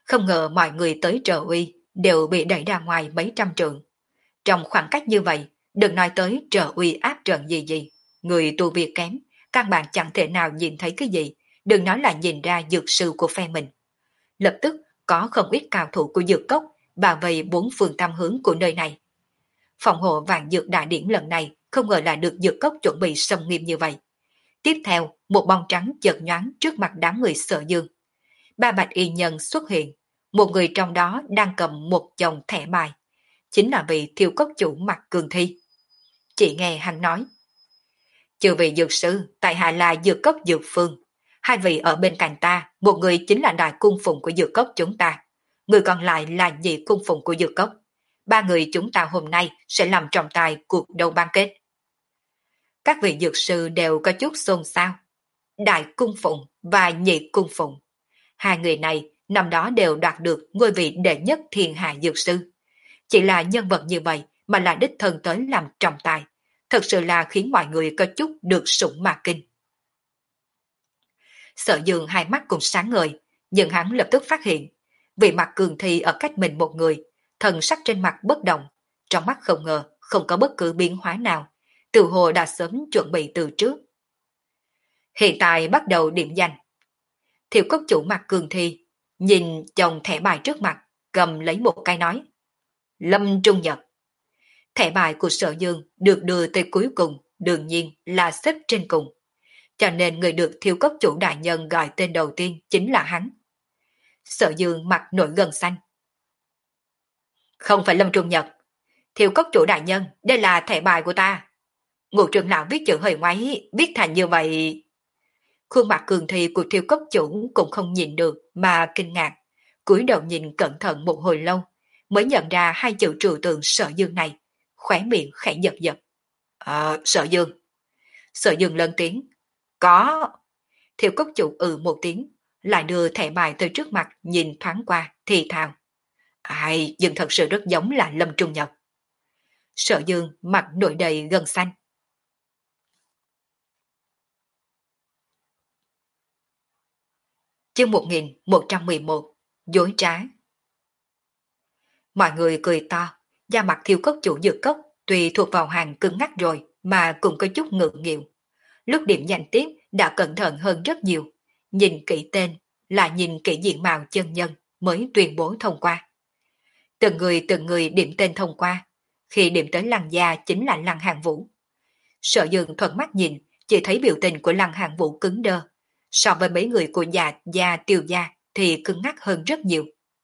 Không ngờ mọi người tới trợ uy đều bị đẩy ra ngoài mấy trăm trượng. Trong khoảng cách như vậy, đừng nói tới trợ uy áp trận gì gì. Người tu vi kém, căn bản chẳng thể nào nhìn thấy cái gì, đừng nói là nhìn ra dược sư của phe mình. Lập tức có không ít cao thủ của dược cốc bảo vệ bốn phương tam hướng của nơi này. Phòng hộ vạn dược đại điển lần này không ngờ là được dược cốc chuẩn bị xâm nghiêm như vậy. Tiếp theo, một bóng trắng chợt nhoáng trước mặt đám người Sở Dương. Ba bạch y nhân xuất hiện, một người trong đó đang cầm một chồng thẻ bài, chính là vị thiêu cốc chủ Mặc Cường Thi. Chỉ nghe hắn nói: chư vị dược sư, tại hạ là dược cốc dược phương. Hai vị ở bên cạnh ta, một người chính là đại cung phụng của dược cốc chúng ta, người còn lại là nhị cung phụng của dược cốc. Ba người chúng ta hôm nay sẽ làm trọng tài cuộc đấu ban kết. Các vị dược sư đều có chút xôn xao. Đại cung phụng và nhị cung phụng, hai người này năm đó đều đoạt được ngôi vị đệ nhất thiên hạ dược sư. Chỉ là nhân vật như vậy mà là đích thân tới làm trọng tài, thật sự là khiến mọi người có chút được sủng mà kinh. Sở Dương hai mắt cùng sáng ngời, nhưng hắn lập tức phát hiện, vị Mặc Cường Thi ở cách mình một người, thần sắc trên mặt bất động, trong mắt không ngờ không có bất cứ biến hóa nào, tự hồ đã sớm chuẩn bị từ trước. Hiện tại bắt đầu điểm danh. Thiệu cốc chủ Mặc Cường Thi nhìn chồng thẻ bài trước mặt, cầm lấy một cái nói: Lâm Trung Nhật. Thẻ bài của Sở Dương được đưa tới cuối cùng, đương nhiên là xếp trên cùng, cho nên người được thiêu cốc chủ đại nhân gọi tên đầu tiên chính là hắn. Sở Dương mặt nổi gân xanh. Không phải Lâm Trung Nhật, thiêu cốc chủ đại nhân, đây là thẻ bài của ta. Ngũ trưởng lão viết chữ hơi ngoáy, viết thành như vậy. Khuôn mặt cường thi của thiêu cốc chủ cũng không nhìn được mà kinh ngạc, cúi đầu nhìn cẩn thận một hồi lâu, mới nhận ra hai chữ trừu tượng Sở Dương này, khóe miệng khẽ giật giật. À, Sở Dương. Sở Dương lớn tiếng. Có. Thiệu cốc chủ ừ một tiếng, lại đưa thẻ bài tới trước mặt nhìn thoáng qua, thì thào. Ai, nhưng thật sự rất giống là Lâm Trung Nhật. Sở Dương mặt nổi đầy gân xanh. Chương một nghìn một trăm mười một, dối trá. Mọi người cười to, da mặt thiêu cốc chủ dược cốc tuy thuộc vào hàng cứng ngắc rồi mà cũng có chút ngượng nghịu. Lúc điểm danh tiếp đã cẩn thận hơn rất nhiều, nhìn kỹ tên là nhìn kỹ diện mạo chân nhân mới tuyên bố thông qua. Từng người từng người điểm tên thông qua, khi điểm tới Lăng Gia chính là Lăng Hàng Vũ. Sở Dương thuận mắt nhìn, chỉ thấy biểu tình của Lăng Hàng Vũ cứng đơ, so với mấy người của già gia Tiêu gia thì cứng ngắc hơn rất nhiều.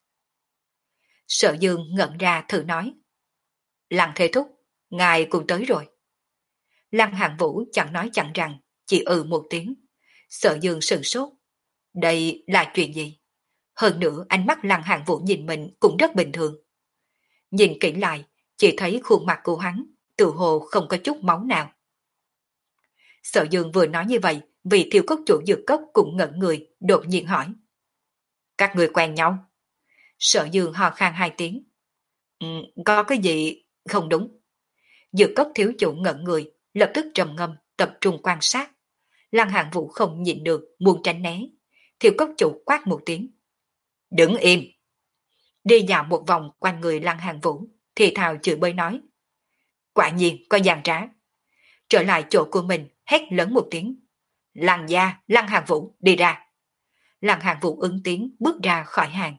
Sở Dương ngẩn ra thử nói: Lăng Thế Thúc, ngài cũng tới rồi. Lăng Hàng Vũ chẳng nói chẳng rằng, chỉ ừ một tiếng. Sở Dương sửng sốt. Đây là chuyện gì? Hơn nữa ánh mắt Lăng Hàng Vũ nhìn mình cũng rất bình thường. Nhìn kỹ lại, chỉ thấy khuôn mặt của hắn tự hồ không có chút máu nào. Sở Dương vừa nói như vậy, vị thiêu cốc chủ dược cốc cũng ngẩn người, đột nhiên hỏi: Các người quen nhau? Sở Dương ho khan hai tiếng. Ừ, có cái gì không đúng? Dược cốc thiếu chủ ngẩn người, lập tức trầm ngâm, tập trung quan sát. Lăng Hàng Vũ không nhịn được, muốn tránh né. Thiêu cốc chủ quát một tiếng: Đứng im! Đi dạo một vòng quanh người Lăng Hàng Vũ, thì thào chửi bới nói: Quả nhiên có gian trá. Trở lại chỗ của mình, hét lớn một tiếng: Lăng gia, Lăng Hàng Vũ, đi ra! Lăng Hàng Vũ ứng tiếng bước ra khỏi hàng.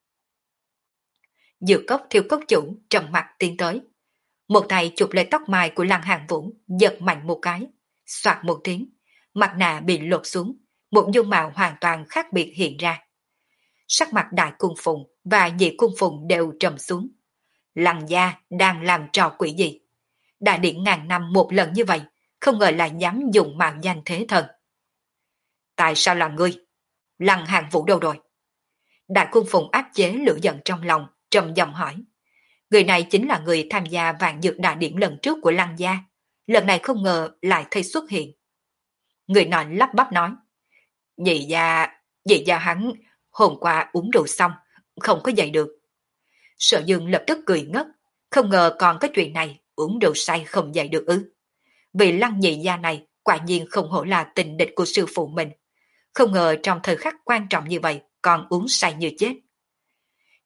Dược cốc thiêu cốc chủ trầm mặt tiến tới, một tay chụp lấy tóc mai của Lăng Hàng Vũ, giật mạnh một cái, xoạt một tiếng, mặt nạ bị lột xuống, một dung mạo hoàn toàn khác biệt hiện ra. Sắc mặt đại cung phụng và nhị cung phụng đều trầm xuống. Lăng gia đang làm trò quỷ gì? Đại điện ngàn năm một lần như vậy, không ngờ là dám dùng mạo danh thế thần. Tại sao là ngươi? Lăng Hàng Vũ đâu rồi? Đại cung phụng áp chế lửa giận trong lòng, trầm giọng hỏi. Người này chính là người tham gia vạn dược đại điển lần trước của Lăng gia, lần này không ngờ lại thấy xuất hiện. Người nọ lắp bắp nói: Nhị gia, nhị gia hắn hôm qua uống rượu xong, không có dậy được. Sở Dương lập tức cười ngất, không ngờ còn có chuyện này, uống rượu say không dậy được ư? Vì Lăng nhị gia này quả nhiên không hổ là tình địch của sư phụ mình, không ngờ trong thời khắc quan trọng như vậy còn uống say như chết.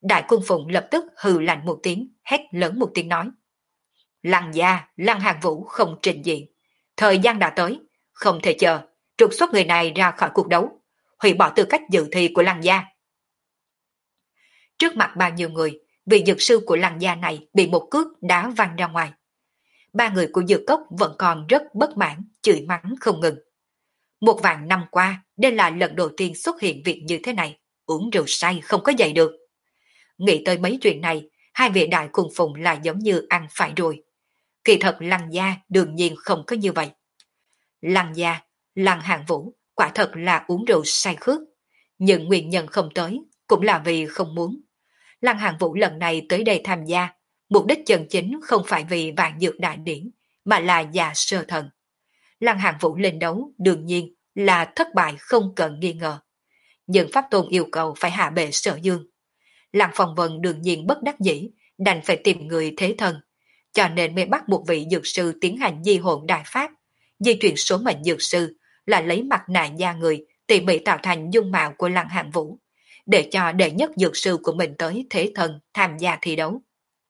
Đại Cung Phụng lập tức hừ lạnh một tiếng, hét lớn một tiếng nói. Lăng gia, Lăng Hàng Vũ không trình diện. Thời gian đã tới, không thể chờ, trục xuất người này ra khỏi cuộc đấu, hủy bỏ tư cách dự thi của Lăng gia. Trước mặt bao nhiêu người, vị dược sư của Lăng gia này bị một cước đá văng ra ngoài. Ba người của dược cốc vẫn còn rất bất mãn, chửi mắng không ngừng. Một vạn năm qua, đây là lần đầu tiên xuất hiện việc như thế này, uống rượu say không có dậy được. Nghĩ tới mấy chuyện này, hai vị đại cùng phụng là giống như ăn phải rồi. Kỳ thật Lăng gia đương nhiên không có như vậy. Lăng gia, Lăng Hàng Vũ quả thật là uống rượu say khước, nhưng nguyên nhân không tới cũng là vì không muốn. Lăng Hàng Vũ lần này tới đây tham gia, mục đích chân chính không phải vì vạn dược đại điển, mà là già sơ thần. Lăng Hàng Vũ lên đấu đương nhiên là thất bại không cần nghi ngờ. Nhưng Pháp Tôn yêu cầu phải hạ bệ Sở Dương. Lăng Phong Vân đương nhiên bất đắc dĩ, đành phải tìm người thế thân, cho nên mới bắt một vị dược sư tiến hành di hồn đại pháp. Di chuyển số mệnh dược sư là lấy mặt nạ da người tỉ mỉ tạo thành dung mạo của Lăng Hàng Vũ, để cho đệ nhất dược sư của mình tới thế thân tham gia thi đấu.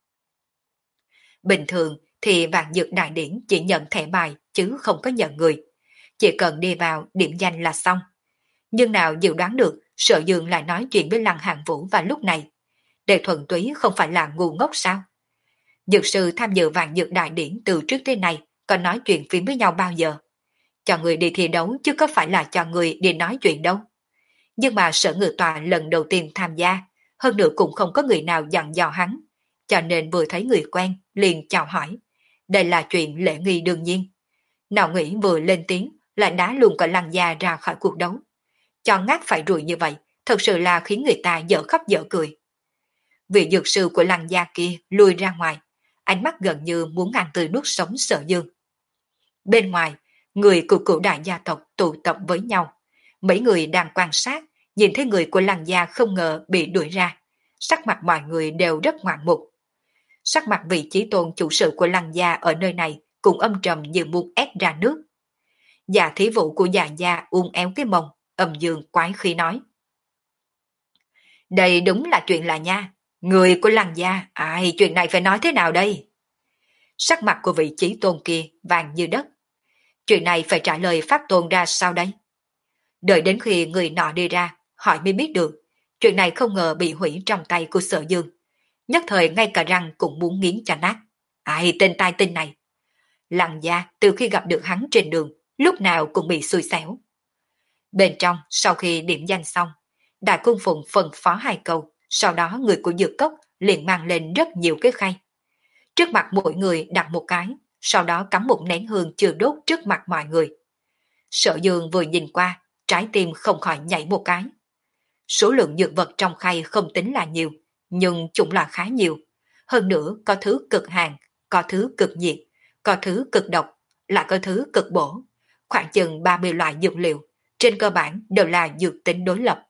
Bình thường thì vạn dược đại điển chỉ nhận thẻ bài chứ không có nhận người, chỉ cần đi vào điểm danh là xong. Nhưng nào dự đoán được Sở Dương lại nói chuyện với Lăng Hàng Vũ vào lúc này. Đệ Thuần Túy không phải là ngu ngốc sao? Dược sư tham dự vạn dược đại điển từ trước tới nay còn nói chuyện phím với nhau bao giờ? Cho người đi thi đấu chứ có phải là cho người đi nói chuyện đâu. Nhưng mà Sở Ngự Tọa lần đầu tiên tham gia, hơn nữa cũng không có người nào dặn dò hắn, cho nên vừa thấy người quen liền chào hỏi. Đây là chuyện lễ nghi đương nhiên. Nào nghĩ vừa lên tiếng lại đá luôn cả Lăng gia ra khỏi cuộc đấu. Cho ngát phải rùi như vậy, thật sự là khiến người ta dở khóc dở cười. Vị dược sư của Lăng gia kia lùi ra ngoài, ánh mắt gần như muốn ăn tươi nuốt sống Sở Dương. Bên ngoài, người của cửu đại gia tộc tụ tập với nhau. Mấy người đang quan sát, nhìn thấy người của Lăng gia không ngờ bị đuổi ra. Sắc mặt mọi người đều rất ngoạn mục. Sắc mặt vị chí tôn chủ sự của Lăng gia ở nơi này cũng âm trầm như muốn ép ra nước. Dạ thí vụ của dạ gia uốn éo cái mông, âm dương quái khí nói. Đây đúng là chuyện là nha. Người của Lăng gia, ai chuyện này phải nói thế nào đây? Sắc mặt của vị chí tôn kia vàng như đất. Chuyện này phải trả lời pháp tôn ra sao đây? Đợi đến khi người nọ đi ra, hỏi mới biết được. Chuyện này không ngờ bị hủy trong tay của Sở Dương. Nhất thời ngay cả răng cũng muốn nghiến cho nát. Ai tên tai tinh này? Lăng gia từ khi gặp được hắn trên đường, lúc nào cũng bị xui xẻo. Bên trong, sau khi điểm danh xong, Đại Cung Phụng phân phó hai câu, sau đó người của dược cốc liền mang lên rất nhiều cái khay. Trước mặt mỗi người đặt một cái, sau đó cắm một nén hương chưa đốt trước mặt mọi người. Sở Dương vừa nhìn qua, trái tim không khỏi nhảy một cái. Số lượng dược vật trong khay không tính là nhiều, nhưng chúng là khá nhiều. Hơn nữa có thứ cực hàn, có thứ cực nhiệt, có thứ cực độc, lại có thứ cực bổ. Khoảng chừng ba mươi loại dược liệu, trên cơ bản đều là dược tính đối lập.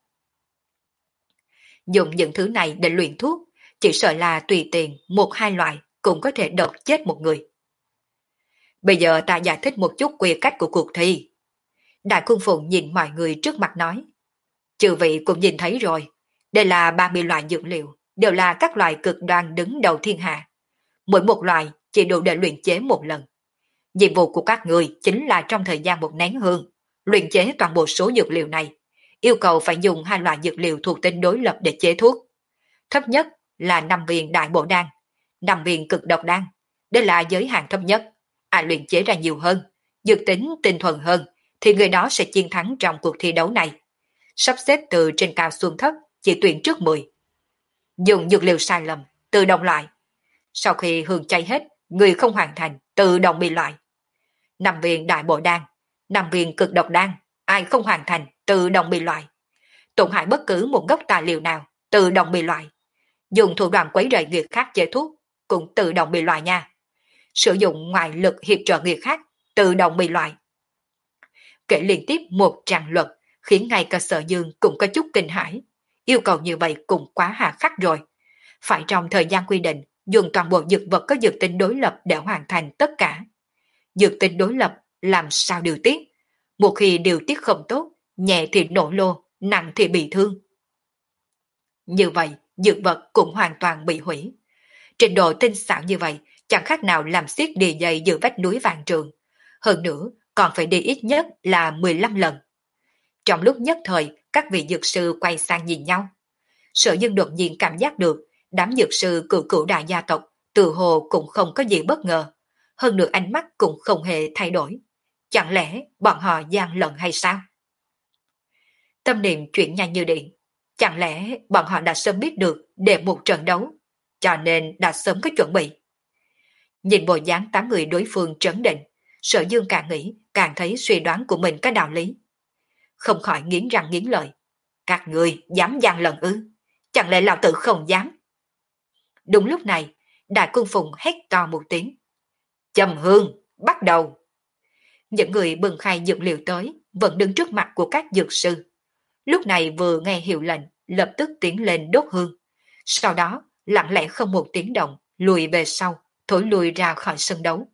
Dùng những thứ này để luyện thuốc, chỉ sợ là tùy tiện một hai loại cũng có thể độc chết một người. Bây giờ ta giải thích một chút quy cách của cuộc thi. Đại Cung Phụng nhìn mọi người trước mặt nói. Chư vị cũng nhìn thấy rồi, đây là ba mươi loại dược liệu, đều là các loại cực đoan đứng đầu thiên hạ. Mỗi một loại chỉ đủ để luyện chế một lần. Nhiệm vụ của các người chính là trong thời gian một nén hương, luyện chế toàn bộ số dược liệu này. Yêu cầu phải dùng hai loại dược liệu thuộc tính đối lập để chế thuốc. Thấp nhất là năm viên đại bổ đan, năm viên cực độc đan. Đây là giới hạn thấp nhất. Ai luyện chế ra nhiều hơn, dược tính tinh thuần hơn, thì người đó sẽ chiến thắng trong cuộc thi đấu này. Sắp xếp từ trên cao xuống thấp, chỉ tuyển trước mười. Dùng dược liệu sai lầm, tự động loại. Sau khi hương cháy hết, người không hoàn thành, tự động bị loại. Năm viên đại bổ đan, năm viên cực độc đan, ai không hoàn thành, tự động bị loại. Tổn hại bất cứ một gốc tài liệu nào, tự động bị loại. Dùng thủ đoạn quấy rầy người khác chế thuốc, cũng tự động bị loại nha. Sử dụng ngoại lực hiệp trợ người khác, tự động bị loại. Kể liên tiếp một tràng luật, khiến ngay cả Sở Dương cũng có chút kinh hãi. Yêu cầu như vậy cũng quá hà khắc rồi. Phải trong thời gian quy định, dùng toàn bộ dược vật có dược tính đối lập để hoàn thành tất cả. Dược tính đối lập làm sao điều tiết? Một khi điều tiết không tốt, nhẹ thì nổ lô, nặng thì bị thương. Như vậy, dược vật cũng hoàn toàn bị hủy. Trình độ tinh xảo như vậy chẳng khác nào làm xiết đi dây giữa vách núi vạn trường. Hơn nữa, còn phải đi ít nhất là mười lăm lần. Trong lúc nhất thời, các vị dược sư quay sang nhìn nhau. Sở Dương đột nhiên cảm giác được, đám dược sư cửu cửu đại gia tộc, từ hồ cũng không có gì bất ngờ. Hơn nữa ánh mắt cũng không hề thay đổi. Chẳng lẽ bọn họ gian lận hay sao? Tâm niệm chuyển nhanh như điện. Chẳng lẽ bọn họ đã sớm biết được để một trận đấu, cho nên đã sớm có chuẩn bị. Nhìn bộ dáng tám người đối phương trấn định, Sở Dương càng nghĩ, càng thấy suy đoán của mình có đạo lý. Không khỏi nghiến răng nghiến lợi. Các người dám gian lận ư? Chẳng lẽ lão tử không dám? Đúng lúc này, Đại Cung Phụng hét to một tiếng. Trầm Hương, bắt đầu! Những người bừng khai dược liệu tới, vẫn đứng trước mặt của các dược sư. Lúc này vừa nghe hiệu lệnh, lập tức tiến lên đốt hương. Sau đó, lặng lẽ không một tiếng động, lùi về sau, thổi lùi ra khỏi sân đấu.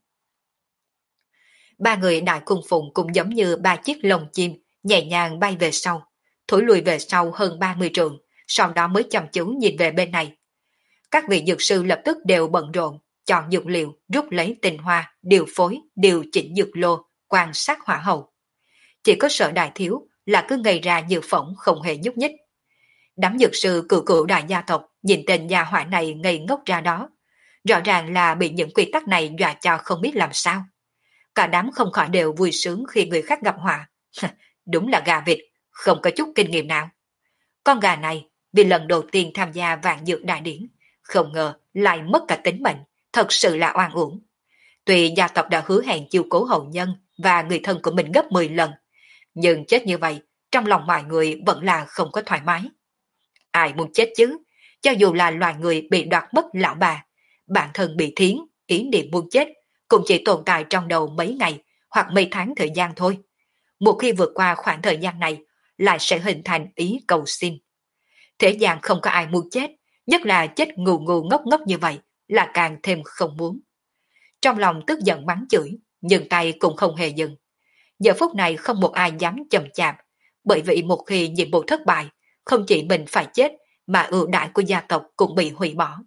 Ba người Đại Cung Phụng cũng giống như ba chiếc lồng chim, nhẹ nhàng bay về sau, thổi lùi về sau hơn ba mươi trượng, sau đó mới chăm chú nhìn về bên này. Các vị dược sư lập tức đều bận rộn, chọn dược liệu, rút lấy tinh hoa, điều phối, điều chỉnh dược lô, quan sát hỏa hậu. Chỉ có Sở Đại Thiếu là cứ ngây ra như phỏng không hề nhúc nhích. Đám dược sư cửu cửu đại gia tộc nhìn tên gia hỏa này ngây ngốc ra đó. Rõ ràng là bị những quy tắc này dọa cho không biết làm sao. Cả đám không khỏi đều vui sướng khi người khác gặp họa. Đúng là gà vịt, không có chút kinh nghiệm nào. Con gà này vì lần đầu tiên tham gia vạn dược đại điển, không ngờ lại mất cả tính mệnh, thật sự là oan uổng. Tuy gia tộc đã hứa hẹn chiêu cố hậu nhân và người thân của mình gấp mười lần, nhưng chết như vậy, trong lòng mọi người vẫn là không có thoải mái. Ai muốn chết chứ? Cho dù là loài người bị đoạt mất lão bà, bản thân bị thiến, ý niệm muốn chết, cũng chỉ tồn tại trong đầu mấy ngày hoặc mấy tháng thời gian thôi. Một khi vượt qua khoảng thời gian này, lại sẽ hình thành ý cầu xin. Thế gian không có ai muốn chết, nhất là chết ngu ngu ngốc ngốc như vậy, là càng thêm không muốn. Trong lòng tức giận mắng chửi, nhưng tay cũng không hề dừng. Giờ phút này không một ai dám chậm chạp, bởi vì một khi nhiệm vụ thất bại, không chỉ mình phải chết, mà ưu đãi của gia tộc cũng bị hủy bỏ.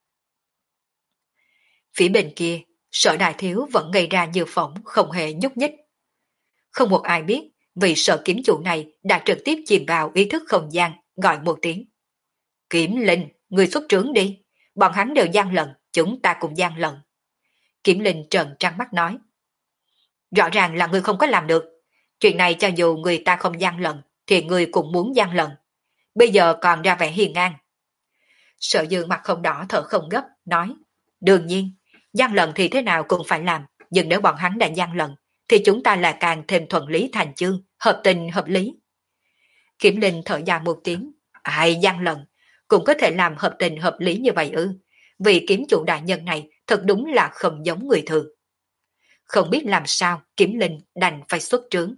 Phía bên kia, Sở Đại Thiếu vẫn ngây ra như phỏng, không hề nhúc nhích. Không một ai biết, vì Sở Kiếm Chủ này đã trực tiếp chìm vào ý thức không gian, gọi một tiếng. Kiếm Linh, người xuất trướng đi, bọn hắn đều gian lận, chúng ta cũng gian lận. Kiếm Linh trợn trắng mắt nói. Rõ ràng là người không có làm được. Chuyện này cho dù người ta không gian lận, thì người cũng muốn gian lận. Bây giờ còn ra vẻ hiền ngang. Sở Dương mặt không đỏ thở không gấp, nói. Đương nhiên, gian lận thì thế nào cũng phải làm, nhưng nếu bọn hắn đã gian lận, thì chúng ta là càng thêm thuận lý thành chương, hợp tình hợp lý. Kiếm Linh thở dài một tiếng. Ai gian lận, cũng có thể làm hợp tình hợp lý như vậy ư. Vì kiếm chủ đại nhân này thật đúng là không giống người thường. Không biết làm sao, Kiếm Linh đành phải xuất trướng.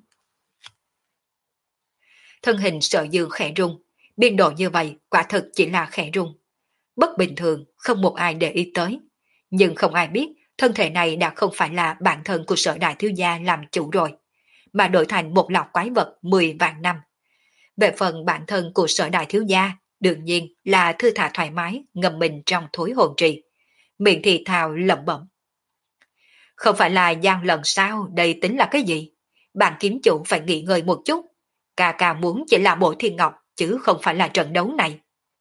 Thân hình Sở Dương khẽ rung, biên độ như vậy quả thực chỉ là khẽ rung. Bất bình thường, không một ai để ý tới. Nhưng không ai biết, thân thể này đã không phải là bản thân của Sở Đại Thiếu Gia làm chủ rồi, mà đổi thành một lọc quái vật mười vạn năm. Về phần bản thân của Sở Đại Thiếu Gia, đương nhiên là thư thả thoải mái, ngâm mình trong thối hồn trì. Miệng thì thào lẩm bẩm. Không phải là gian lận sao, đây tính là cái gì? Bạn kiếm chủ phải nghỉ ngơi một chút. Cà cà muốn chỉ là bộ thiên ngọc, chứ không phải là trận đấu này.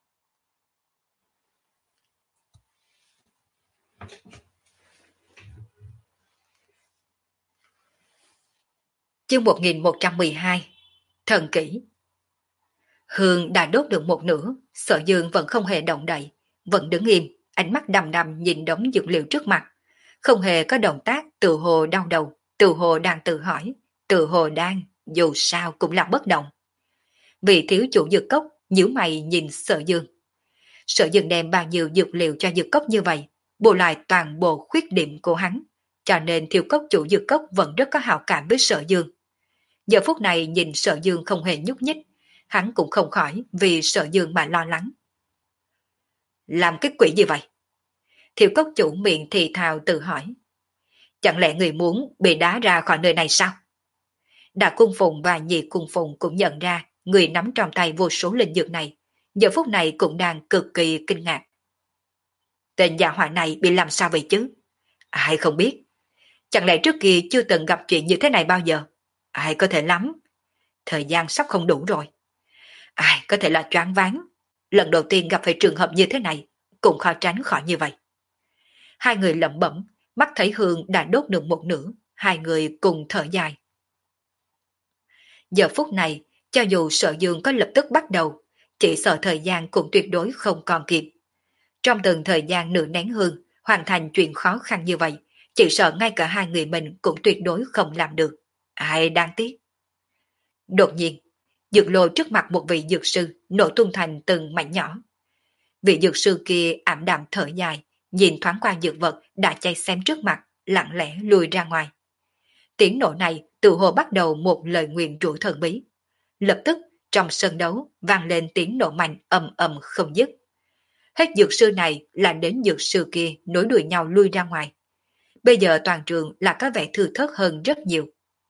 Chương một nghìn một trăm mười hai. Thần kỹ. Hương đã đốt được một nửa, Sở Dương vẫn không hề động đậy, vẫn đứng im, ánh mắt đăm đăm nhìn đống dược liệu trước mặt. Không hề có động tác tự hồ đau đầu, tự hồ đang tự hỏi, tự hồ đang, dù sao cũng là bất động. Vị thiếu chủ dược cốc nhíu mày nhìn Sở Dương. Sở Dương đem bao nhiêu dược liệu cho dược cốc như vậy, bù lại toàn bộ khuyết điểm của hắn, cho nên thiếu cốc chủ dược cốc vẫn rất có hảo cảm với Sở Dương. Giờ phút này nhìn Sở Dương không hề nhúc nhích, hắn cũng không khỏi vì Sở Dương mà lo lắng. Làm cái quỷ gì vậy? Thiếu cốc chủ miệng thì thào tự hỏi. Chẳng lẽ người muốn bị đá ra khỏi nơi này sao? Đại cung phụng và nhị cung phụng cũng nhận ra người nắm trong tay vô số linh dược này, giờ phút này cũng đang cực kỳ kinh ngạc. Tên gia hỏa này bị làm sao vậy chứ? Ai không biết. Chẳng lẽ trước kia chưa từng gặp chuyện như thế này bao giờ? Ai có thể lắm. Thời gian sắp không đủ rồi. Ai có thể là choáng váng. Lần đầu tiên gặp phải trường hợp như thế này, cũng khó tránh khỏi như vậy. Hai người lẩm bẩm, mắt thấy hương đã đốt được một nửa, hai người cùng thở dài. Giờ phút này, cho dù Sở Dương có lập tức bắt đầu, chỉ sợ thời gian cũng tuyệt đối không còn kịp. Trong từng thời gian nửa nén hương, hoàn thành chuyện khó khăn như vậy, chỉ sợ ngay cả hai người mình cũng tuyệt đối không làm được. Ai đáng tiếc. Đột nhiên, dược lô trước mặt một vị dược sư nổ tung thành từng mảnh nhỏ. Vị dược sư kia ảm đạm thở dài, nhìn thoáng qua dược vật đã cháy xém trước mặt, lặng lẽ lùi ra ngoài. Tiếng nổ này tự hồ bắt đầu một lời nguyền rủa thần bí. Lập tức, trong sân đấu vang lên tiếng nổ mạnh ầm ầm không dứt. Hết dược sư này là đến dược sư kia nối đuôi nhau lui ra ngoài. Bây giờ toàn trường là có vẻ thư thớt hơn rất nhiều.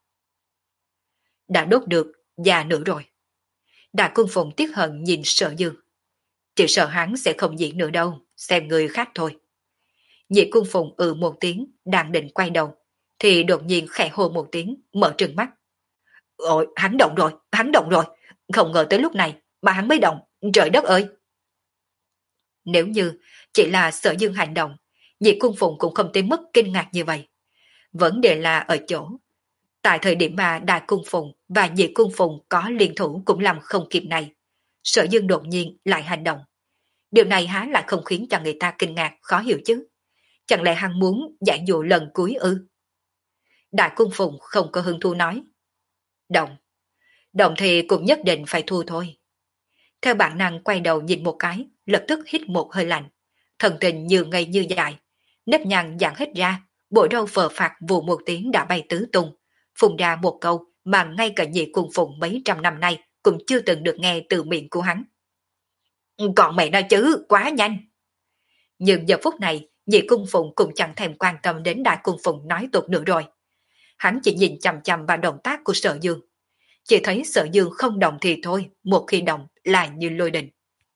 Đã đốt được, già nữa rồi. Đại Cung Phụng tiếc hận nhìn Sở Dương. Chỉ sợ hắn sẽ không diễn nữa đâu, xem người khác thôi. Nhị Cung Phụng ừ một tiếng, đang định quay đầu, thì đột nhiên khẽ hô một tiếng, mở trừng mắt. Ôi, hắn động rồi, hắn động rồi. Không ngờ tới lúc này mà hắn mới động, trời đất ơi. Nếu như chỉ là Sở Dương hành động, Nhị Cung Phụng cũng không tới mức kinh ngạc như vậy. Vấn đề là ở chỗ. Tại thời điểm mà Đại Cung Phụng và Nhị Cung Phụng có liên thủ cũng làm không kịp này, Sở Dương đột nhiên lại hành động. Điều này há lại không khiến cho người ta kinh ngạc, khó hiểu chứ. Chẳng lẽ hắn muốn giải dụ lần cuối ư? Đại Cung Phụng không có hứng thú nói. Động. Động thì cũng nhất định phải thu thôi. Theo bản năng quay đầu nhìn một cái, lập tức hít một hơi lạnh. Thần tình như ngây như dại. Nếp nhăn giãn hết ra, bộ râu phờ phạc vụ một tiếng đã bay tứ tung. Phùng ra một câu mà ngay cả Nhị Cung Phụng mấy trăm năm nay cũng chưa từng được nghe từ miệng của hắn. Còn mẹ nói chứ, quá nhanh. Nhưng giờ phút này, Nhị Cung Phụng cũng chẳng thèm quan tâm đến Đại Cung Phụng nói tục nữa rồi. Hắn chỉ nhìn chằm chằm vào động tác của Sở Dương. Chỉ thấy Sở Dương không động thì thôi, một khi động là như lôi đình.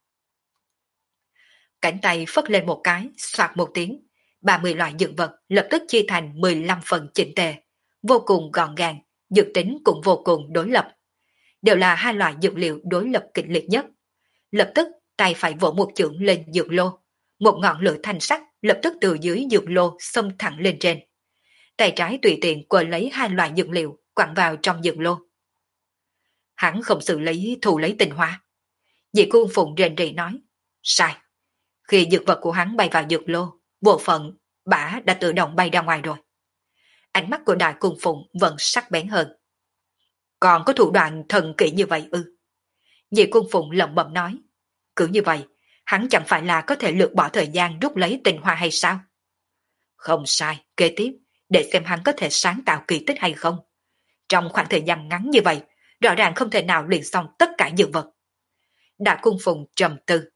Cánh tay phất lên một cái, xoạt một tiếng, ba mươi loại dược vật lập tức chia thành mười lăm phần chỉnh tề, vô cùng gọn gàng, dược tính cũng vô cùng đối lập. Đều là hai loại dược liệu đối lập kịch liệt nhất. Lập tức tay phải vỗ một chưởng lên dược lô, một ngọn lửa thanh sắc lập tức từ dưới dược lô xông thẳng lên trên. Tay trái tùy tiện quơ lấy hai loại dược liệu quẳng vào trong dược lô. Hắn không xử lý thu lấy tinh hoa. Nhị Cung Phụng rền rỉ nói, sai. Khi dược vật của hắn bay vào dược lô, bộ phận bả đã tự động bay ra ngoài rồi. Ánh mắt của Đại Cung Phụng vẫn sắc bén hơn. Còn có thủ đoạn thần kỹ như vậy ư? Nhị Cung Phụng lẩm bẩm nói, cứ như vậy, hắn chẳng phải là có thể lược bỏ thời gian rút lấy tinh hoa hay sao? Không sai, kế tiếp, để xem hắn có thể sáng tạo kỳ tích hay không. Trong khoảng thời gian ngắn như vậy, rõ ràng không thể nào luyện xong tất cả dược vật. Đại Cung Phụng trầm tư.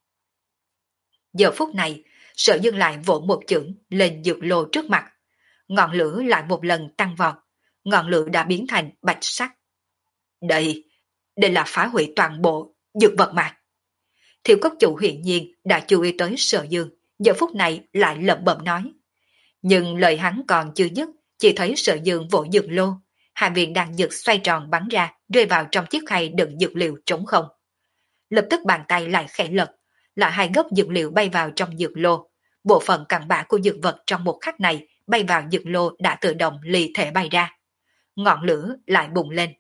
Giờ phút này, Sở Dương lại vỗ một chưởng lên dược lô trước mặt. Ngọn lửa lại một lần tăng vọt, ngọn lửa đã biến thành bạch sắc. Đây, đây là phá hủy toàn bộ dược vật mà. Thiệu Cốc Chủ hiển nhiên đã chú ý tới Sở Dương, giờ phút này lại lẩm bẩm nói. Nhưng lời hắn còn chưa dứt, chỉ thấy Sở Dương vỗ dược lô, hai viên đan dược xoay tròn bắn ra, rơi vào trong chiếc khay đựng dược liệu trống không. Lập tức bàn tay lại khẽ lật, là hai gốc dược liệu bay vào trong dược lô. Bộ phận cặn bã của dược vật trong một khắc này bay vào dược lô đã tự động ly thể bay ra. Ngọn lửa lại bùng lên.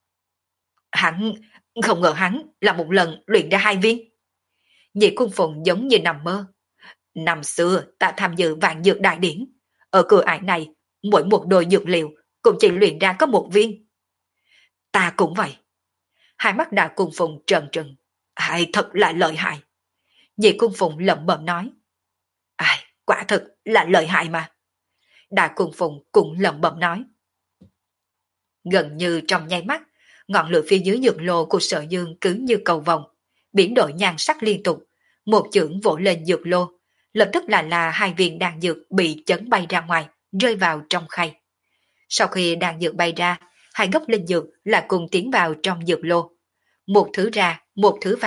Hắn, không ngờ hắn là một lần luyện ra hai viên. Nhị Cung Phụng giống như nằm mơ. Năm xưa ta tham dự vạn dược đại điển. Ở cửa ải này, mỗi một đôi dược liệu cũng chỉ luyện ra có một viên. Ta cũng vậy. Hai mắt Đại Cung Phụng trợn trừng. Ai thật là lợi hại. Nhị Cung Phụng lẩm bẩm nói. Ai, quả thực là lợi hại mà. Đại Cung Phụng cũng lẩm bẩm nói. Gần như trong nháy mắt, ngọn lửa phía dưới dược lô của Sở Dương cứ như cầu vồng, biến đổi nhan sắc liên tục, một chưởng vỗ lên dược lô, lập tức là là hai viên đan dược bị chấn bay ra ngoài, rơi vào trong khay. Sau khi đan dược bay ra, hai gốc linh dược lại cùng tiến vào trong dược lô. Một thứ ra, một thứ vào,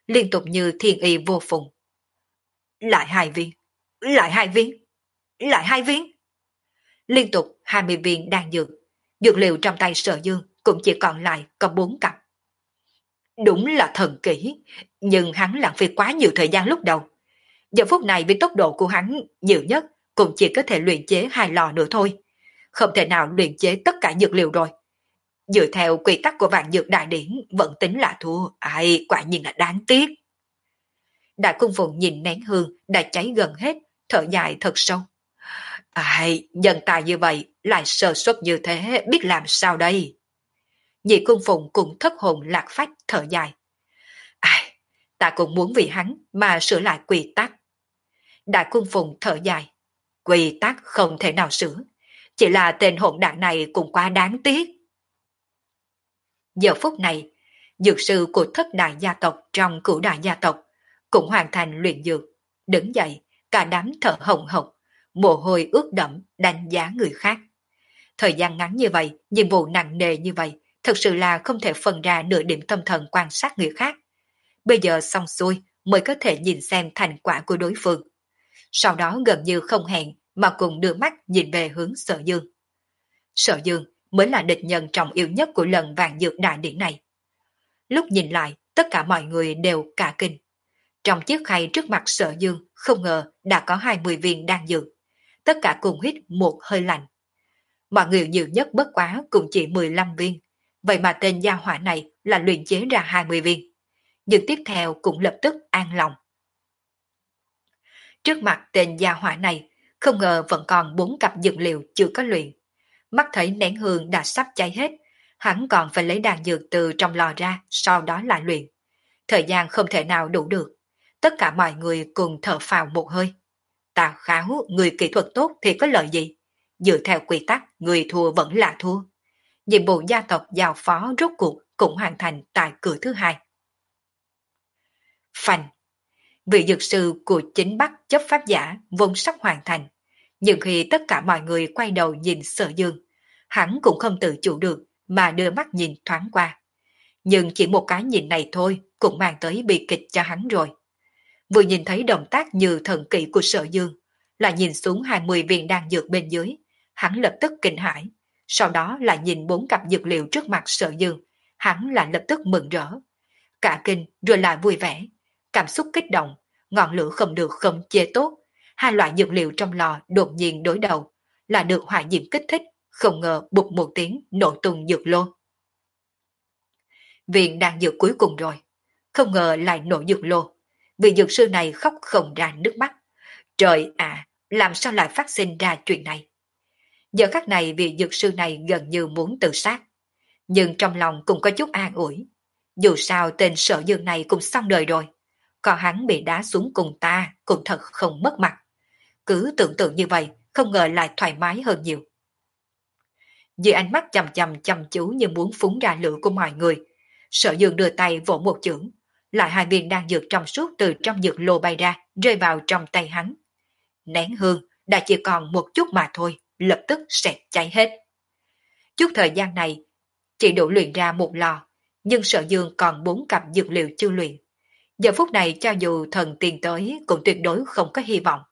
liên tục như thiên y vô phùng. Lại hai viên, lại hai viên, lại hai viên. Liên tục hai mươi viên đan dược, dược liệu trong tay Sở Dương cũng chỉ còn lại có bốn cặp. Đúng là thần kỹ, nhưng hắn lãng phí quá nhiều thời gian lúc đầu. Giờ phút này với tốc độ của hắn nhiều nhất cũng chỉ có thể luyện chế hai lò nữa thôi. Không thể nào luyện chế tất cả dược liệu rồi. Dựa theo quy tắc của vạn dược đại điển vẫn tính là thua. Ai, quả nhiên là đáng tiếc. Đại cung phụng nhìn nén hương đã cháy gần hết, thở dài thật sâu. Ai, nhân tài như vậy, lại sơ suất như thế, biết làm sao đây? Nhị cung phụng cũng thất hồn lạc phách thở dài. Ai, ta cũng muốn vì hắn mà sửa lại quy tắc. Đại cung phụng thở dài. Quy tắc không thể nào sửa, chỉ là tên hỗn đản này cũng quá đáng tiếc. Giờ phút này, dược sư của thất đại gia tộc trong cửu đại gia tộc cũng hoàn thành luyện dược, đứng dậy, cả đám thở hồng hộc, mồ hôi ướt đẫm đánh giá người khác. Thời gian ngắn như vậy, nhiệm vụ nặng nề như vậy, thật sự là không thể phân ra nửa điểm tâm thần quan sát người khác. Bây giờ xong xuôi mới có thể nhìn xem thành quả của đối phương. Sau đó gần như không hẹn mà cùng đưa mắt nhìn về hướng Sở Dương. Sở Dương mới là địch nhân trọng yếu nhất của lần vạn dược đại điển này. Lúc nhìn lại, tất cả mọi người đều cả kinh. Trong chiếc khay trước mặt Sở Dương không ngờ đã có hai mươi viên đan dược. Tất cả cùng hít một hơi lạnh. Mọi người nhiều nhất bất quá cũng chỉ mười lăm viên. Vậy mà tên gia hỏa này là luyện chế ra hai mươi viên. Nhưng tiếp theo cũng lập tức an lòng. Trước mặt tên gia hỏa này, không ngờ vẫn còn bốn cặp dược liệu chưa có luyện. Mắt thấy nén hương đã sắp cháy hết, hắn còn phải lấy đan dược từ trong lò ra, sau đó lại luyện. Thời gian không thể nào đủ được. Tất cả mọi người cùng thở phào một hơi. Tào Kháo, người kỹ thuật tốt thì có lợi gì? Dựa theo quy tắc, người thua vẫn là thua. Nhiệm vụ gia tộc giao phó rốt cuộc cũng hoàn thành tại cửa thứ hai. Phanh. Vị dược sư của chính Bắc chấp pháp giả vốn sắp hoàn thành. Nhưng khi tất cả mọi người quay đầu nhìn Sở Dương, hắn cũng không tự chủ được mà đưa mắt nhìn thoáng qua. Nhưng chỉ một cái nhìn này thôi cũng mang tới bi kịch cho hắn rồi. Vừa nhìn thấy động tác như thần kỹ của Sở Dương, là nhìn xuống hai mươi viên đan dược bên dưới, hắn lập tức kinh hãi. Sau đó là nhìn bốn cặp dược liệu trước mặt Sở Dương, hắn lại lập tức mừng rỡ. Cả kinh rồi lại vui vẻ, cảm xúc kích động, ngọn lửa không được không chế tốt. Hai loại dược liệu trong lò đột nhiên đối đầu, là được hỏa diễm kích thích, không ngờ bụt một tiếng nổ tung dược lô. Viên đan dược cuối cùng rồi, không ngờ lại nổ dược lô. Vị dược sư này khóc không ra nước mắt. Trời ạ, làm sao lại phát sinh ra chuyện này? Giờ khắc này vị dược sư này gần như muốn tự sát. Nhưng trong lòng cũng có chút an ủi. Dù sao tên Sở Dương này cũng xong đời rồi. Còn hắn bị đá xuống cùng ta cũng thật không mất mặt. Cứ tưởng tượng như vậy, không ngờ lại thoải mái hơn nhiều. Dưới ánh mắt chầm chầm chăm chú như muốn phúng ra lửa của mọi người, Sở Dương đưa tay vỗ một chưởng, lại hai viên đan dược trong suốt từ trong dược lô bay ra, rơi vào trong tay hắn. Nén hương đã chỉ còn một chút mà thôi, lập tức sẽ cháy hết. Chút thời gian này chỉ đủ luyện ra một lò, nhưng Sở Dương còn bốn cặp dược liệu chưa luyện. Giờ phút này cho dù thần tiên tới cũng tuyệt đối không có hy vọng.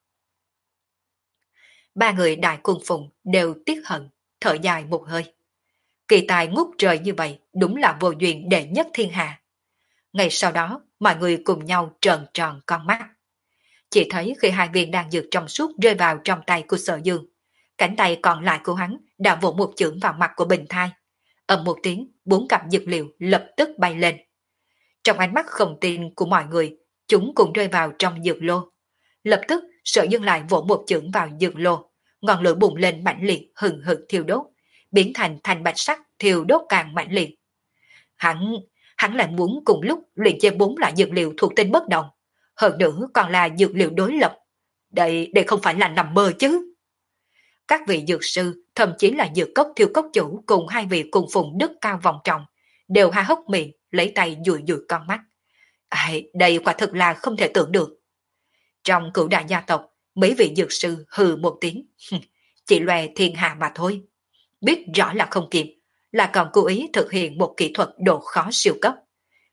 Ba người đại cung phụng đều tiếc hận, thở dài một hơi. Kỳ tài ngút trời như vậy đúng là vô duyên đệ nhất thiên hạ. Ngày sau đó, mọi người cùng nhau trợn tròn con mắt. Chỉ thấy khi hai viên đan dược trong suốt rơi vào trong tay của Sở Dương, cánh tay còn lại của hắn đã vỗ một chưởng vào mặt của Bình Thai. Ầm một tiếng, bốn cặp dược liệu lập tức bay lên. Trong ánh mắt không tin của mọi người, chúng cũng rơi vào trong dược lô. Lập tức, Sở Dương lại vỗ một chưởng vào dược lô, ngọn lửa bùng lên mãnh liệt hừng hực thiêu đốt, biến thành thanh bạch sắc thiêu đốt càng mãnh liệt. Hắn, hắn lại muốn cùng lúc luyện chế bốn loại dược liệu thuộc tính bất đồng, hơn nữa còn là dược liệu đối lập. Đây, đây không phải là nằm mơ chứ. Các vị dược sư, thậm chí là dược cốc thiêu cốc chủ cùng hai vị cùng phụng đức cao vọng trọng, đều há hốc miệng, lấy tay dụi dụi con mắt. Ai, đây quả thực là không thể tưởng được. Trong cửu đại gia tộc, mấy vị dược sư hừ một tiếng, chỉ loè thiên hạ mà thôi. Biết rõ là không kịp, là còn cố ý thực hiện một kỹ thuật độ khó siêu cấp.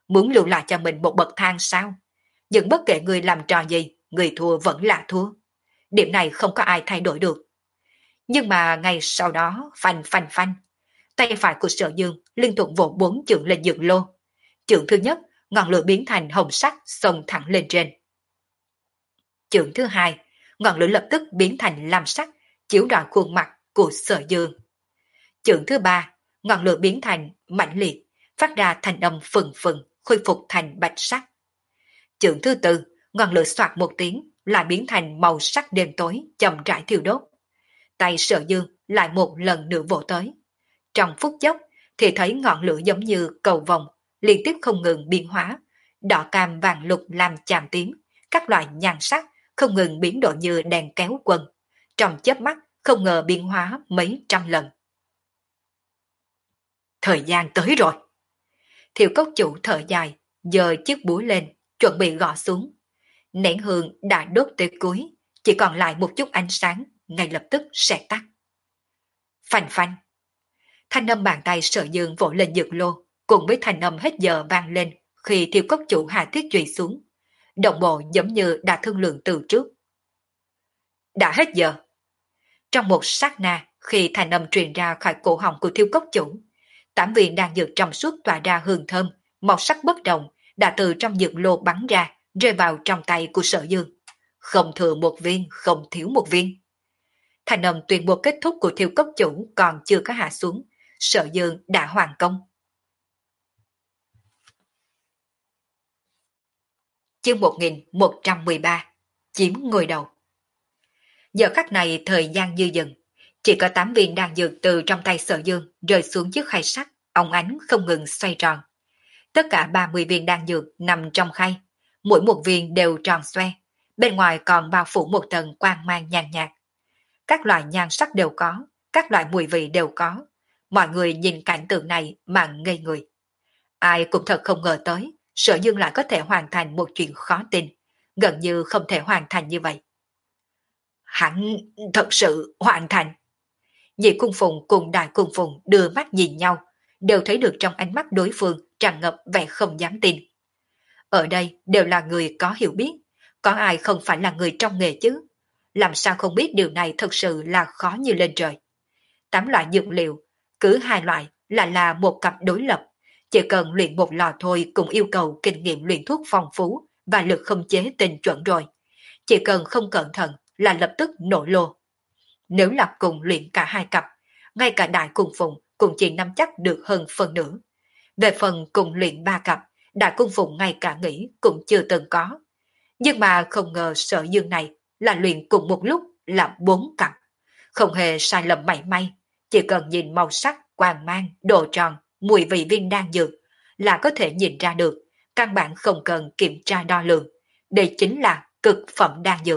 Muốn lưu lại cho mình một bậc thang sao? Nhưng bất kể người làm trò gì, người thua vẫn là thua. Điểm này không có ai thay đổi được. Nhưng mà ngay sau đó, phanh phanh phanh, tay phải của Sở Dương liên tục vỗ bốn chưởng lên dược lô. Chưởng thứ nhất, ngọn lửa biến thành hồng sắc xông thẳng lên trên. Chưởng thứ hai, ngọn lửa lập tức biến thành lam sắc, chiếu rọi khuôn mặt của Sở Dương. Chưởng thứ ba, ngọn lửa biến thành mãnh liệt, phát ra thành âm phừng phừng, khôi phục thành bạch sắc. Chưởng thứ tư, ngọn lửa xoạt một tiếng, lại biến thành màu sắc đêm tối, chậm rãi thiêu đốt. Tay Sở Dương lại một lần nữa vỗ tới. Trong phút chốc, thì thấy ngọn lửa giống như cầu vồng, liên tiếp không ngừng biến hóa, đỏ cam vàng lục làm chàm tím, các loại nhan sắc không ngừng biến đổi như đèn kéo quân. Trong chớp mắt, không ngờ biến hóa mấy trăm lần. Thời gian tới rồi. Thiệu cốc chủ thở dài, giơ chiếc búa lên, chuẩn bị gõ xuống. Nén hương đã đốt tới cuối, chỉ còn lại một chút ánh sáng, ngay lập tức sẽ tắt. Phanh phanh. Thanh âm bàn tay Sở Dương vỗ lên dược lô, cùng với thanh âm hết giờ vang lên khi thiêu cốc chủ hạ thiết trùy xuống. Đồng bộ giống như đã thương lượng từ trước. Đã hết giờ. Trong một sát na, khi thanh âm truyền ra khỏi cổ họng của thiêu cốc chủ, tám viên đang dược trong suốt tỏa ra hương thơm, màu sắc bất đồng, đã từ trong dược lô bắn ra, rơi vào trong tay của Sở Dương. Không thừa một viên, không thiếu một viên. Thanh âm tuyên bố kết thúc của thiêu cốc chủ còn chưa có hạ xuống, Sở Dương đã hoàn công. Chương một nghìn một trăm mười ba, chiếm ngôi đầu. Giờ khắc này thời gian dư dừng, chỉ có tám viên đan dược từ trong tay Sở Dương rơi xuống chiếc khay sắt, óng ánh không ngừng xoay tròn. Tất cả ba mươi viên đan dược nằm trong khay, mỗi một viên đều tròn xoe, bên ngoài còn bao phủ một tầng quang mang nhàn nhạt. Các loại nhan sắc đều có, các loại mùi vị đều có. Mọi người nhìn cảnh tượng này mà ngây người. Ai cũng thật không ngờ tới, Sở Dương lại có thể hoàn thành một chuyện khó tin, gần như không thể hoàn thành như vậy. Hắn thật sự hoàn thành. Nhị cung phụng cùng đại cung phụng đưa mắt nhìn nhau, đều thấy được trong ánh mắt đối phương tràn ngập vẻ không dám tin. Ở đây đều là người có hiểu biết, có ai không phải là người trong nghề chứ? Làm sao không biết điều này thật sự là khó như lên trời. Tám loại dược liệu, cứ hai loại là là một cặp đối lập, chỉ cần luyện một lò thôi cũng yêu cầu kinh nghiệm luyện thuốc phong phú và lực không chế tinh chuẩn rồi. Chỉ cần không cẩn thận là lập tức nổ lô. Nếu là cùng luyện cả hai cặp, ngay cả đại cung phụng cũng chỉ nắm chắc được hơn phần nửa. Về phần cùng luyện ba cặp, đại cung phụng ngay cả nghĩ cũng chưa từng có. Nhưng mà không ngờ Sở Dương này là luyện cùng một lúc là bốn cặp. Không hề sai lầm mảy may, chỉ cần nhìn màu sắc, quang mang, độ tròn, mùi vị viên đan dược là có thể nhìn ra được, căn bản không cần kiểm tra đo lường. Đây chính là cực phẩm đan dược.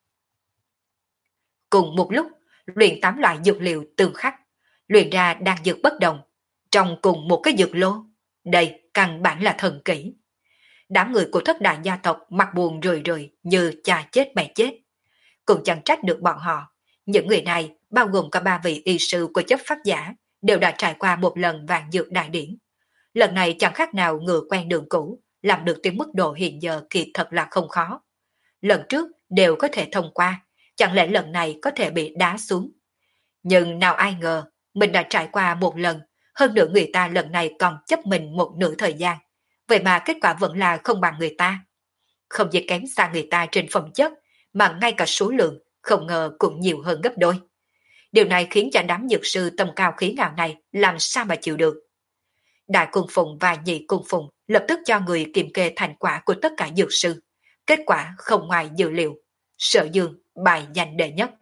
Cùng một lúc, luyện tám loại dược liệu tương khắc, luyện ra đan dược bất đồng, trong cùng một cái dược lô. Đây căn bản là thần kỹ. Đám người của thất đại gia tộc mặt buồn rười rười như cha chết mẹ chết. Cũng chẳng trách được bọn họ. Những người này, bao gồm cả ba vị y sư của chấp pháp giả, đều đã trải qua một lần vạn dược đại điển. Lần này chẳng khác nào ngựa quen đường cũ, làm được tới mức độ hiện giờ thì thật là không khó. Lần trước đều có thể thông qua, chẳng lẽ lần này có thể bị đá xuống. Nhưng nào ai ngờ, mình đã trải qua một lần, hơn nữa người ta lần này còn chấp mình một nửa thời gian. Vậy mà kết quả vẫn là không bằng người ta. Không chỉ kém xa người ta trên phẩm chất, mà ngay cả số lượng không ngờ cũng nhiều hơn gấp đôi. Điều này khiến cho đám dược sư tầm cao khí ngạo này làm sao mà chịu được. Đại cung phụng và nhị cung phụng lập tức cho người kiểm kê thành quả của tất cả dược sư. Kết quả không ngoài dự liệu. Sở Dương bài danh đệ nhất.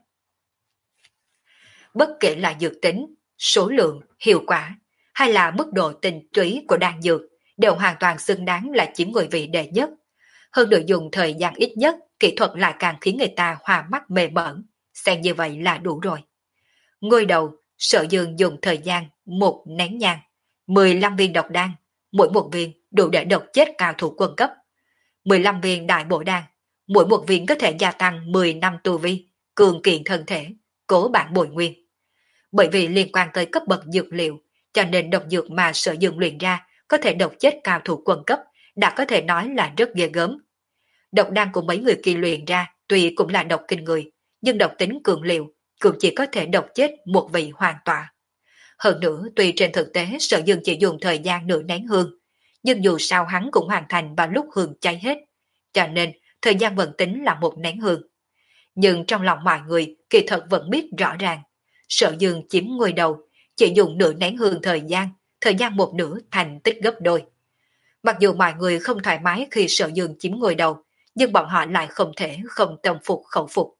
Bất kể là dược tính, số lượng, hiệu quả hay là mức độ tinh túy của đan dược đều hoàn toàn xứng đáng là chiếm ngôi vị đệ nhất. Hơn nữa dùng thời gian ít nhất, kỹ thuật lại càng khiến người ta hoa mắt mê mẩn. Xem như vậy là đủ rồi. Ngôi đầu, Sở Dương dùng thời gian một nén nhang, mười lăm viên độc đan, mỗi một viên đủ để độc chết cao thủ quân cấp. mười lăm viên đại bổ đan, mỗi một viên có thể gia tăng mười năm tu vi, cường kiện thân thể, cố bản bồi nguyên. Bởi vì liên quan tới cấp bậc dược liệu, cho nên độc dược mà Sở Dương luyện ra có thể độc chết cao thủ quân cấp, đã có thể nói là rất ghê gớm. Độc đan của mấy người kỳ luyện ra tuy cũng là độc kinh người, nhưng độc tính cường liều, cũng chỉ có thể độc chết một vị hoàn tọa. Hơn nữa, tuy trên thực tế Sở Dương chỉ dùng thời gian nửa nén hương, nhưng dù sao hắn cũng hoàn thành vào lúc hương cháy hết, cho nên thời gian vẫn tính là một nén hương. Nhưng trong lòng mọi người kỳ thật vẫn biết rõ ràng, Sở Dương chiếm ngôi đầu, chỉ dùng nửa nén hương thời gian, thời gian một nửa thành tích gấp đôi. Mặc dù mọi người không thoải mái khi Sở Dương chiếm ngôi đầu, nhưng bọn họ lại không thể không tâm phục khẩu phục.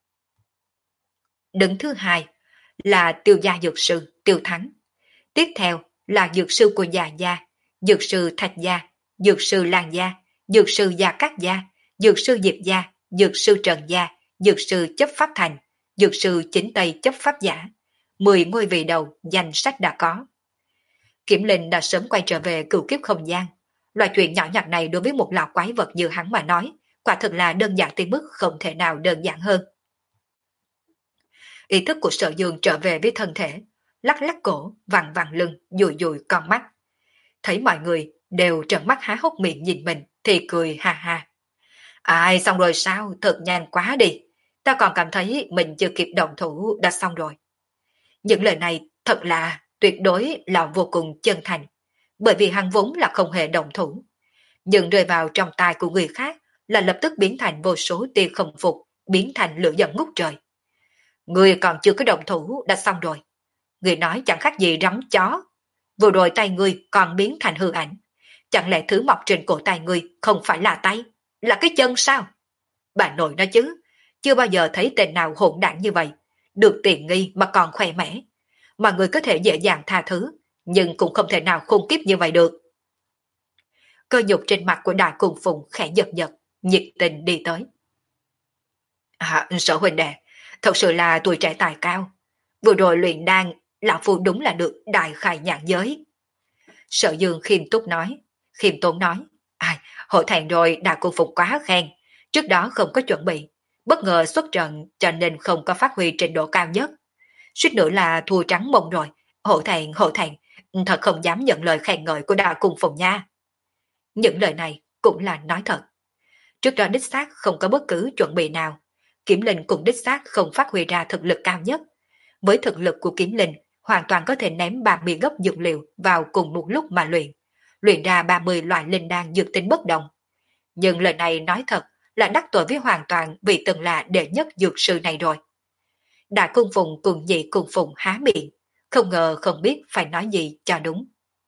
Đứng thứ hai là Tiêu gia dược sư Tiêu Thắng. Tiếp theo là dược sư của Già gia, dược sư Thạch gia, dược sư Lan gia, dược sư Gia Cát gia, dược sư Diệp gia, dược sư Trần gia, dược sư Chấp Pháp Thành, dược sư Chính Tây Chấp Pháp Giả. Mười ngôi vị đầu danh sách đã có. Kiểm Linh đã sớm quay trở về cửu kiếp không gian. Loại chuyện nhỏ nhặt này đối với một lão quái vật như hắn mà nói, quả thực là đơn giản tới mức không thể nào đơn giản hơn. Ý thức của Sở Dương trở về với thân thể, lắc lắc cổ, vặn vặn lưng, dùi dùi con mắt. Thấy mọi người đều trợn mắt há hốc miệng nhìn mình thì cười ha ha. Ai xong rồi sao, thật nhanh quá đi. Ta còn cảm thấy mình chưa kịp động thủ đã xong rồi. Những lời này thật là tuyệt đối là vô cùng chân thành, bởi vì hắn vốn là không hề động thủ. Nhưng rơi vào trong tai của người khác là lập tức biến thành vô số tia không phục, biến thành lửa giận ngút trời. Người còn chưa có động thủ đã xong rồi. Người nói chẳng khác gì rắn chó. Vừa rồi tay người còn biến thành hư ảnh. Chẳng lẽ thứ mọc trên cổ tay người không phải là tay, là cái chân sao? Bà nội nói chứ, chưa bao giờ thấy tên nào hỗn đản như vậy. Được tiện nghi mà còn khoe mẽ. Mà người có thể dễ dàng tha thứ, nhưng cũng không thể nào khôn kiếp như vậy được. Cơ nhục trên mặt của Đại Cùng Phùng khẽ giật giật, nhiệt tình đi tới. À, Sở huynh đệ, thật sự là tuổi trẻ tài cao. Vừa rồi luyện đan, lão phu đúng là được đại khai nhãn giới. Sở Dương khiêm túc nói, khiêm tốn nói, ai, hội thẹn rồi Đại Cung Phùng quá khen, trước đó không có chuẩn bị, bất ngờ xuất trận cho nên không có phát huy trình độ cao nhất. Suýt nữa là thua trắng mông rồi, hộ thẹn, hộ thẹn, thật không dám nhận lời khen ngợi của Đại Cung Phùng nha. Những lời này cũng là nói thật. Trước đó đích xác không có bất cứ chuẩn bị nào, Kiểm Linh cũng đích xác không phát huy ra thực lực cao nhất. Với thực lực của Kiểm Linh, hoàn toàn có thể ném ba mươi gốc dược liệu vào cùng một lúc mà luyện, luyện ra ba mươi loại linh đan dược tính bất đồng. Nhưng lời này nói thật là đắc tội với hoàn toàn vì từng là đệ nhất dược sư này rồi. Đại Cung Phùng cùng nhị Cung Phùng há miệng, không ngờ không biết phải nói gì cho đúng.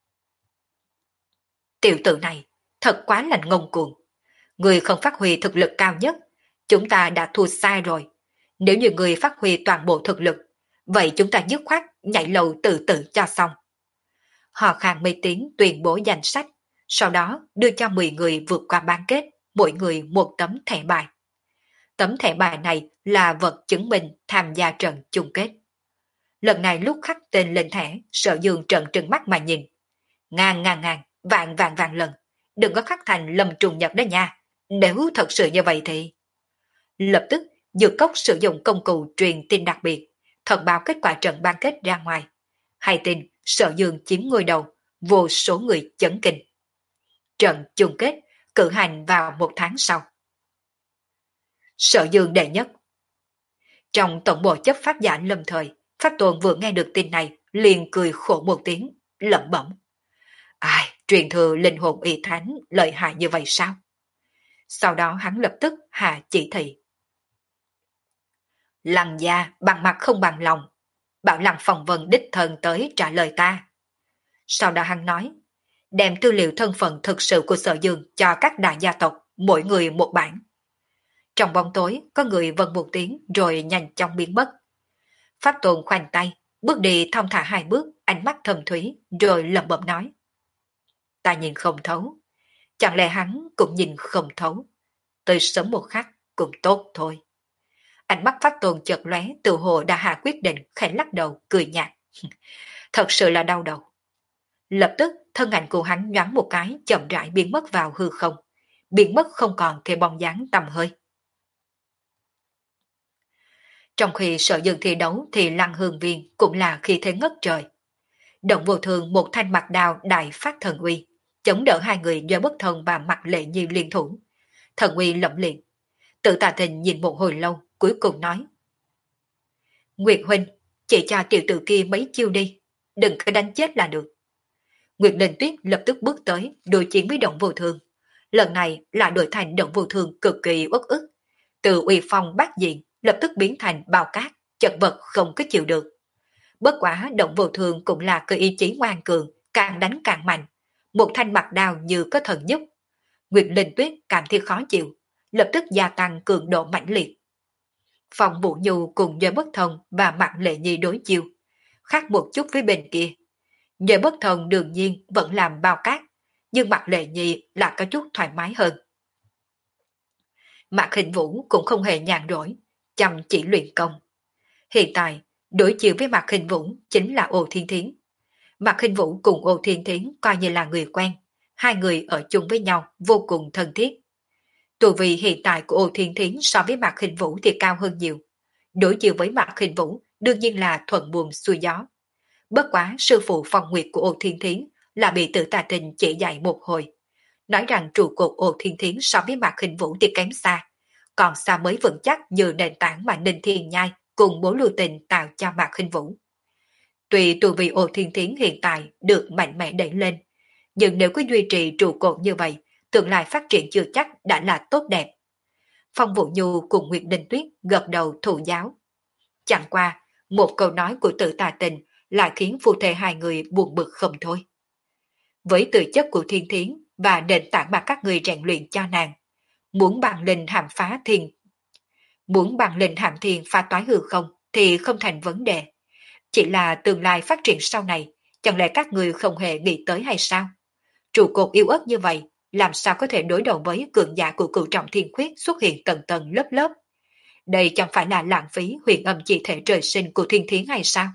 Tiểu tử này thật quá lành ngông cuồng. Người không phát huy thực lực cao nhất, chúng ta đã thua xa rồi. Nếu như người phát huy toàn bộ thực lực, vậy chúng ta dứt khoát nhảy lầu tự tử cho xong. Họ khang mấy tiếng tuyên bố danh sách, sau đó đưa cho mười người vượt qua bán kết, mỗi người một tấm thẻ bài. Tấm thẻ bài này là vật chứng minh tham gia trận chung kết. Lần này lúc khắc tên lên thẻ, Sở Dương trợn trừng mắt mà nhìn. Ngàn ngàn ngàn, vạn vạn vạn lần, đừng có khắc thành Lâm Trùng Nhật đó nha. Nếu thật sự như vậy thì... Lập tức, Dược Cốc sử dụng công cụ truyền tin đặc biệt, thông báo kết quả trận bán kết ra ngoài. Hay tin Sở Dương chiếm ngôi đầu, vô số người chấn kinh. Trận chung kết cử hành vào một tháng sau. Sở Dương đệ nhất. Trong tổng bộ chấp pháp giả lâm thời, Pháp Tôn vừa nghe được tin này, liền cười khổ một tiếng, lẩm bẩm. Ai, truyền thừa linh hồn y thánh lợi hại như vậy sao? Sau đó hắn lập tức hạ chỉ thị. Lăng gia bằng mặt không bằng lòng, bảo Lăng Phong Vân đích thân tới trả lời ta. Sau đó hắn nói, đem tư liệu thân phận thực sự của Sở Dương cho các đại gia tộc, mỗi người một bản. Trong bóng tối, có người vâng một tiếng rồi nhanh chóng biến mất. Pháp Tôn khoanh tay, bước đi thong thả hai bước, ánh mắt thầm thúy, rồi lẩm bẩm nói. Ta nhìn không thấu, chẳng lẽ hắn cũng nhìn không thấu. Tới sớm một khắc cũng tốt thôi. Ánh mắt Pháp Tôn chợt lóe, tự hồ đã hạ quyết định, khẽ lắc đầu, cười nhạt. Thật sự là đau đầu. Lập tức, thân ảnh của hắn nhoáng một cái, chậm rãi biến mất vào hư không. Biến mất không còn thêm bóng dáng tầm hơi. Trong khi Sở Dương thi đấu thì Lăng Hương Viên cũng là khi thế ngất trời. Động Vô Thường một thanh mặt đao đại phát thần uy, chống đỡ hai người do bất thần và mặt lệ nhi liên thủ. Thần uy lẫm liệt. Tự Tà Tình nhìn một hồi lâu, cuối cùng nói. Nguyệt huynh, chỉ cho tiểu tử kia mấy chiêu đi, đừng có đánh chết là được. Nguyệt Linh Tuyết lập tức bước tới, đối chiến với Động Vô Thường. Lần này là đổi thành Động Vô Thường cực kỳ uất ức. Từ uy phong bát diện, lập tức biến thành bao cát, chật vật không có chịu được. Bất quả Động Vô Thường cũng là cơ ý chí ngoan cường, càng đánh càng mạnh. Một thanh mặt đao như có thần giúp. Nguyệt Linh Tuyết cảm thấy khó chịu, lập tức gia tăng cường độ mãnh liệt. Phòng Vũ Nhu cùng Giới Bất Thông và Mạc Lệ Nhi đối chiêu, khác một chút với bên kia. Giới Bất Thông đương nhiên vẫn làm bao cát, nhưng Mạc Lệ Nhi là có chút thoải mái hơn. Mạc Hình Vũ cũng không hề nhàn rỗi, chăm chỉ luyện công. Hiện tại, đối chiêu với Mạc Hình Vũ chính là Ô Thiên Thiến. Mạc Hình Vũ cùng Ô Thiên Thiến coi như là người quen, hai người ở chung với nhau vô cùng thân thiết. Tu vi hiện tại của Ô Thiên Thiến so với Mạc Hình Vũ thì cao hơn nhiều. Đối chiêu với Mạc Hình Vũ đương nhiên là thuận buồm xuôi gió. Bất quá sư phụ Phong Nguyệt của Ô Thiên Thiến là bị Tự Tà Tình chỉ dạy một hồi. Nói rằng trụ cột Ô Thiên Thiến so với Mạc Hình Vũ thì kém xa, còn xa mới vững chắc như nền tảng mà Ninh Thiên Nhai cùng Bố Lưu Tình tạo cho Mạc Hình Vũ. Tuy tu vi Ô Thiên Thiến hiện tại được mạnh mẽ đẩy lên, nhưng nếu cứ duy trì trụ cột như vậy, tương lai phát triển chưa chắc đã là tốt đẹp. Phong Vũ Nhu cùng Nguyệt Linh Tuyết gật đầu thụ giáo. Chẳng qua, một câu nói của Tự Tà Tình lại khiến phu thê hai người buồn bực không thôi. Với tư chất của Thiên Thiến và nền tảng mà các người rèn luyện cho nàng, muốn bằng linh hàm phá thiên, muốn bằng linh hàm thiên phá toái hư không thì không thành vấn đề. Chỉ là tương lai phát triển sau này, chẳng lẽ các người không hề nghĩ tới hay sao? Trụ cột yếu ớt như vậy, làm sao có thể đối đầu với cường giả của cửu trọng thiên khuyết xuất hiện tầng tầng lớp lớp? Đây chẳng phải là lãng phí huyền âm chi thể trời sinh của Thiên Thiến hay sao?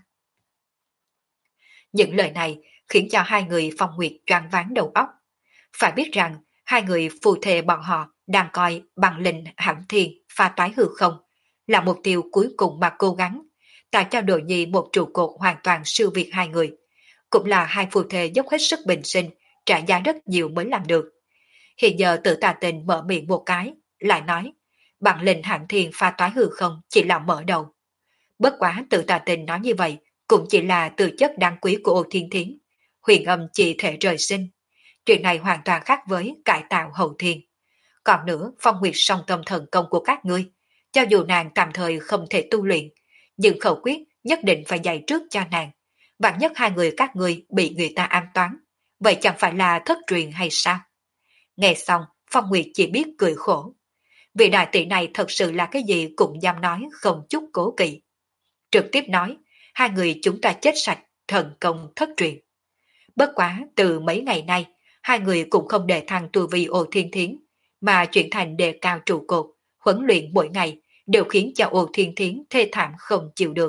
Những lời này khiến cho hai người Phong Nguyệt choáng váng đầu óc. Phải biết rằng, hai người phù thề bọn họ đang coi bằng linh hãm thiên pha toái hư không là mục tiêu cuối cùng mà cố gắng, tạo cho đội nhi một trụ cột hoàn toàn siêu việt hai người. Cũng là hai phù thề dốc hết sức bình sinh, trả giá rất nhiều mới làm được. Hiện giờ Tự Tà Tình mở miệng một cái, lại nói, bằng linh hãm thiên pha toái hư không chỉ là mở đầu. Bất quá Tự Tà Tình nói như vậy, cũng chỉ là từ chất đáng quý của Ô Thiên Thiến, huyền âm chỉ thể trời sinh. Chuyện này hoàn toàn khác với cải tạo hậu thiên. Còn nữa, phong nguyệt song tâm thần công của các ngươi, cho dù nàng tạm thời không thể tu luyện, nhưng khẩu quyết nhất định phải dạy trước cho nàng. Vạn nhất hai người các ngươi bị người ta an toán, vậy chẳng phải là thất truyền hay sao? Nghe xong, Phong Nguyệt chỉ biết cười khổ. Vị đại tỷ này thật sự là cái gì cũng dám nói không chút cố kỵ. Trực tiếp nói, hai người chúng ta chết sạch, thần công thất truyền. Bất quá từ mấy ngày nay, hai người cũng không để thăng tu vi Ô Thiên Thiến, mà chuyển thành đề cao trụ cột, huấn luyện mỗi ngày, đều khiến cho Ô Thiên Thiến thê thảm không chịu được.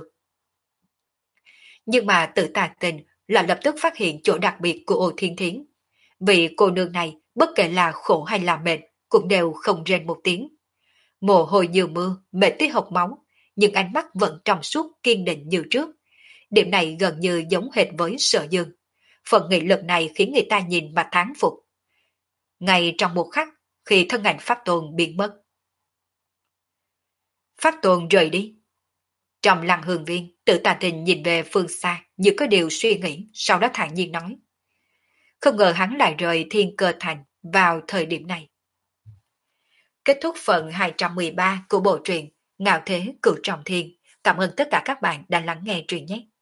Nhưng mà Tự Tà Tình là lập tức phát hiện chỗ đặc biệt của Ô Thiên Thiến. Vì cô nương này, bất kể là khổ hay là mệt, cũng đều không rên một tiếng. Mồ hôi như mưa, mệt tới hộc máu, nhưng ánh mắt vẫn trong suốt kiên định như trước. Điểm này gần như giống hệt với Sở Dương. Phần nghị lực này khiến người ta nhìn mà thán phục. Ngay trong một khắc, khi thân ảnh Pháp Tôn biến mất. Pháp Tôn rời đi. Trong lăng hương viên, Tự Tà Tình nhìn về phương xa như có điều suy nghĩ, sau đó thản nhiên nói. Không ngờ hắn lại rời Thiên Cơ Thành vào thời điểm này. Kết thúc phần hai trăm mười ba của bộ truyện Ngạo Thế Cửu Trọng Thiên. Cảm ơn tất cả các bạn đã lắng nghe truyện nhé.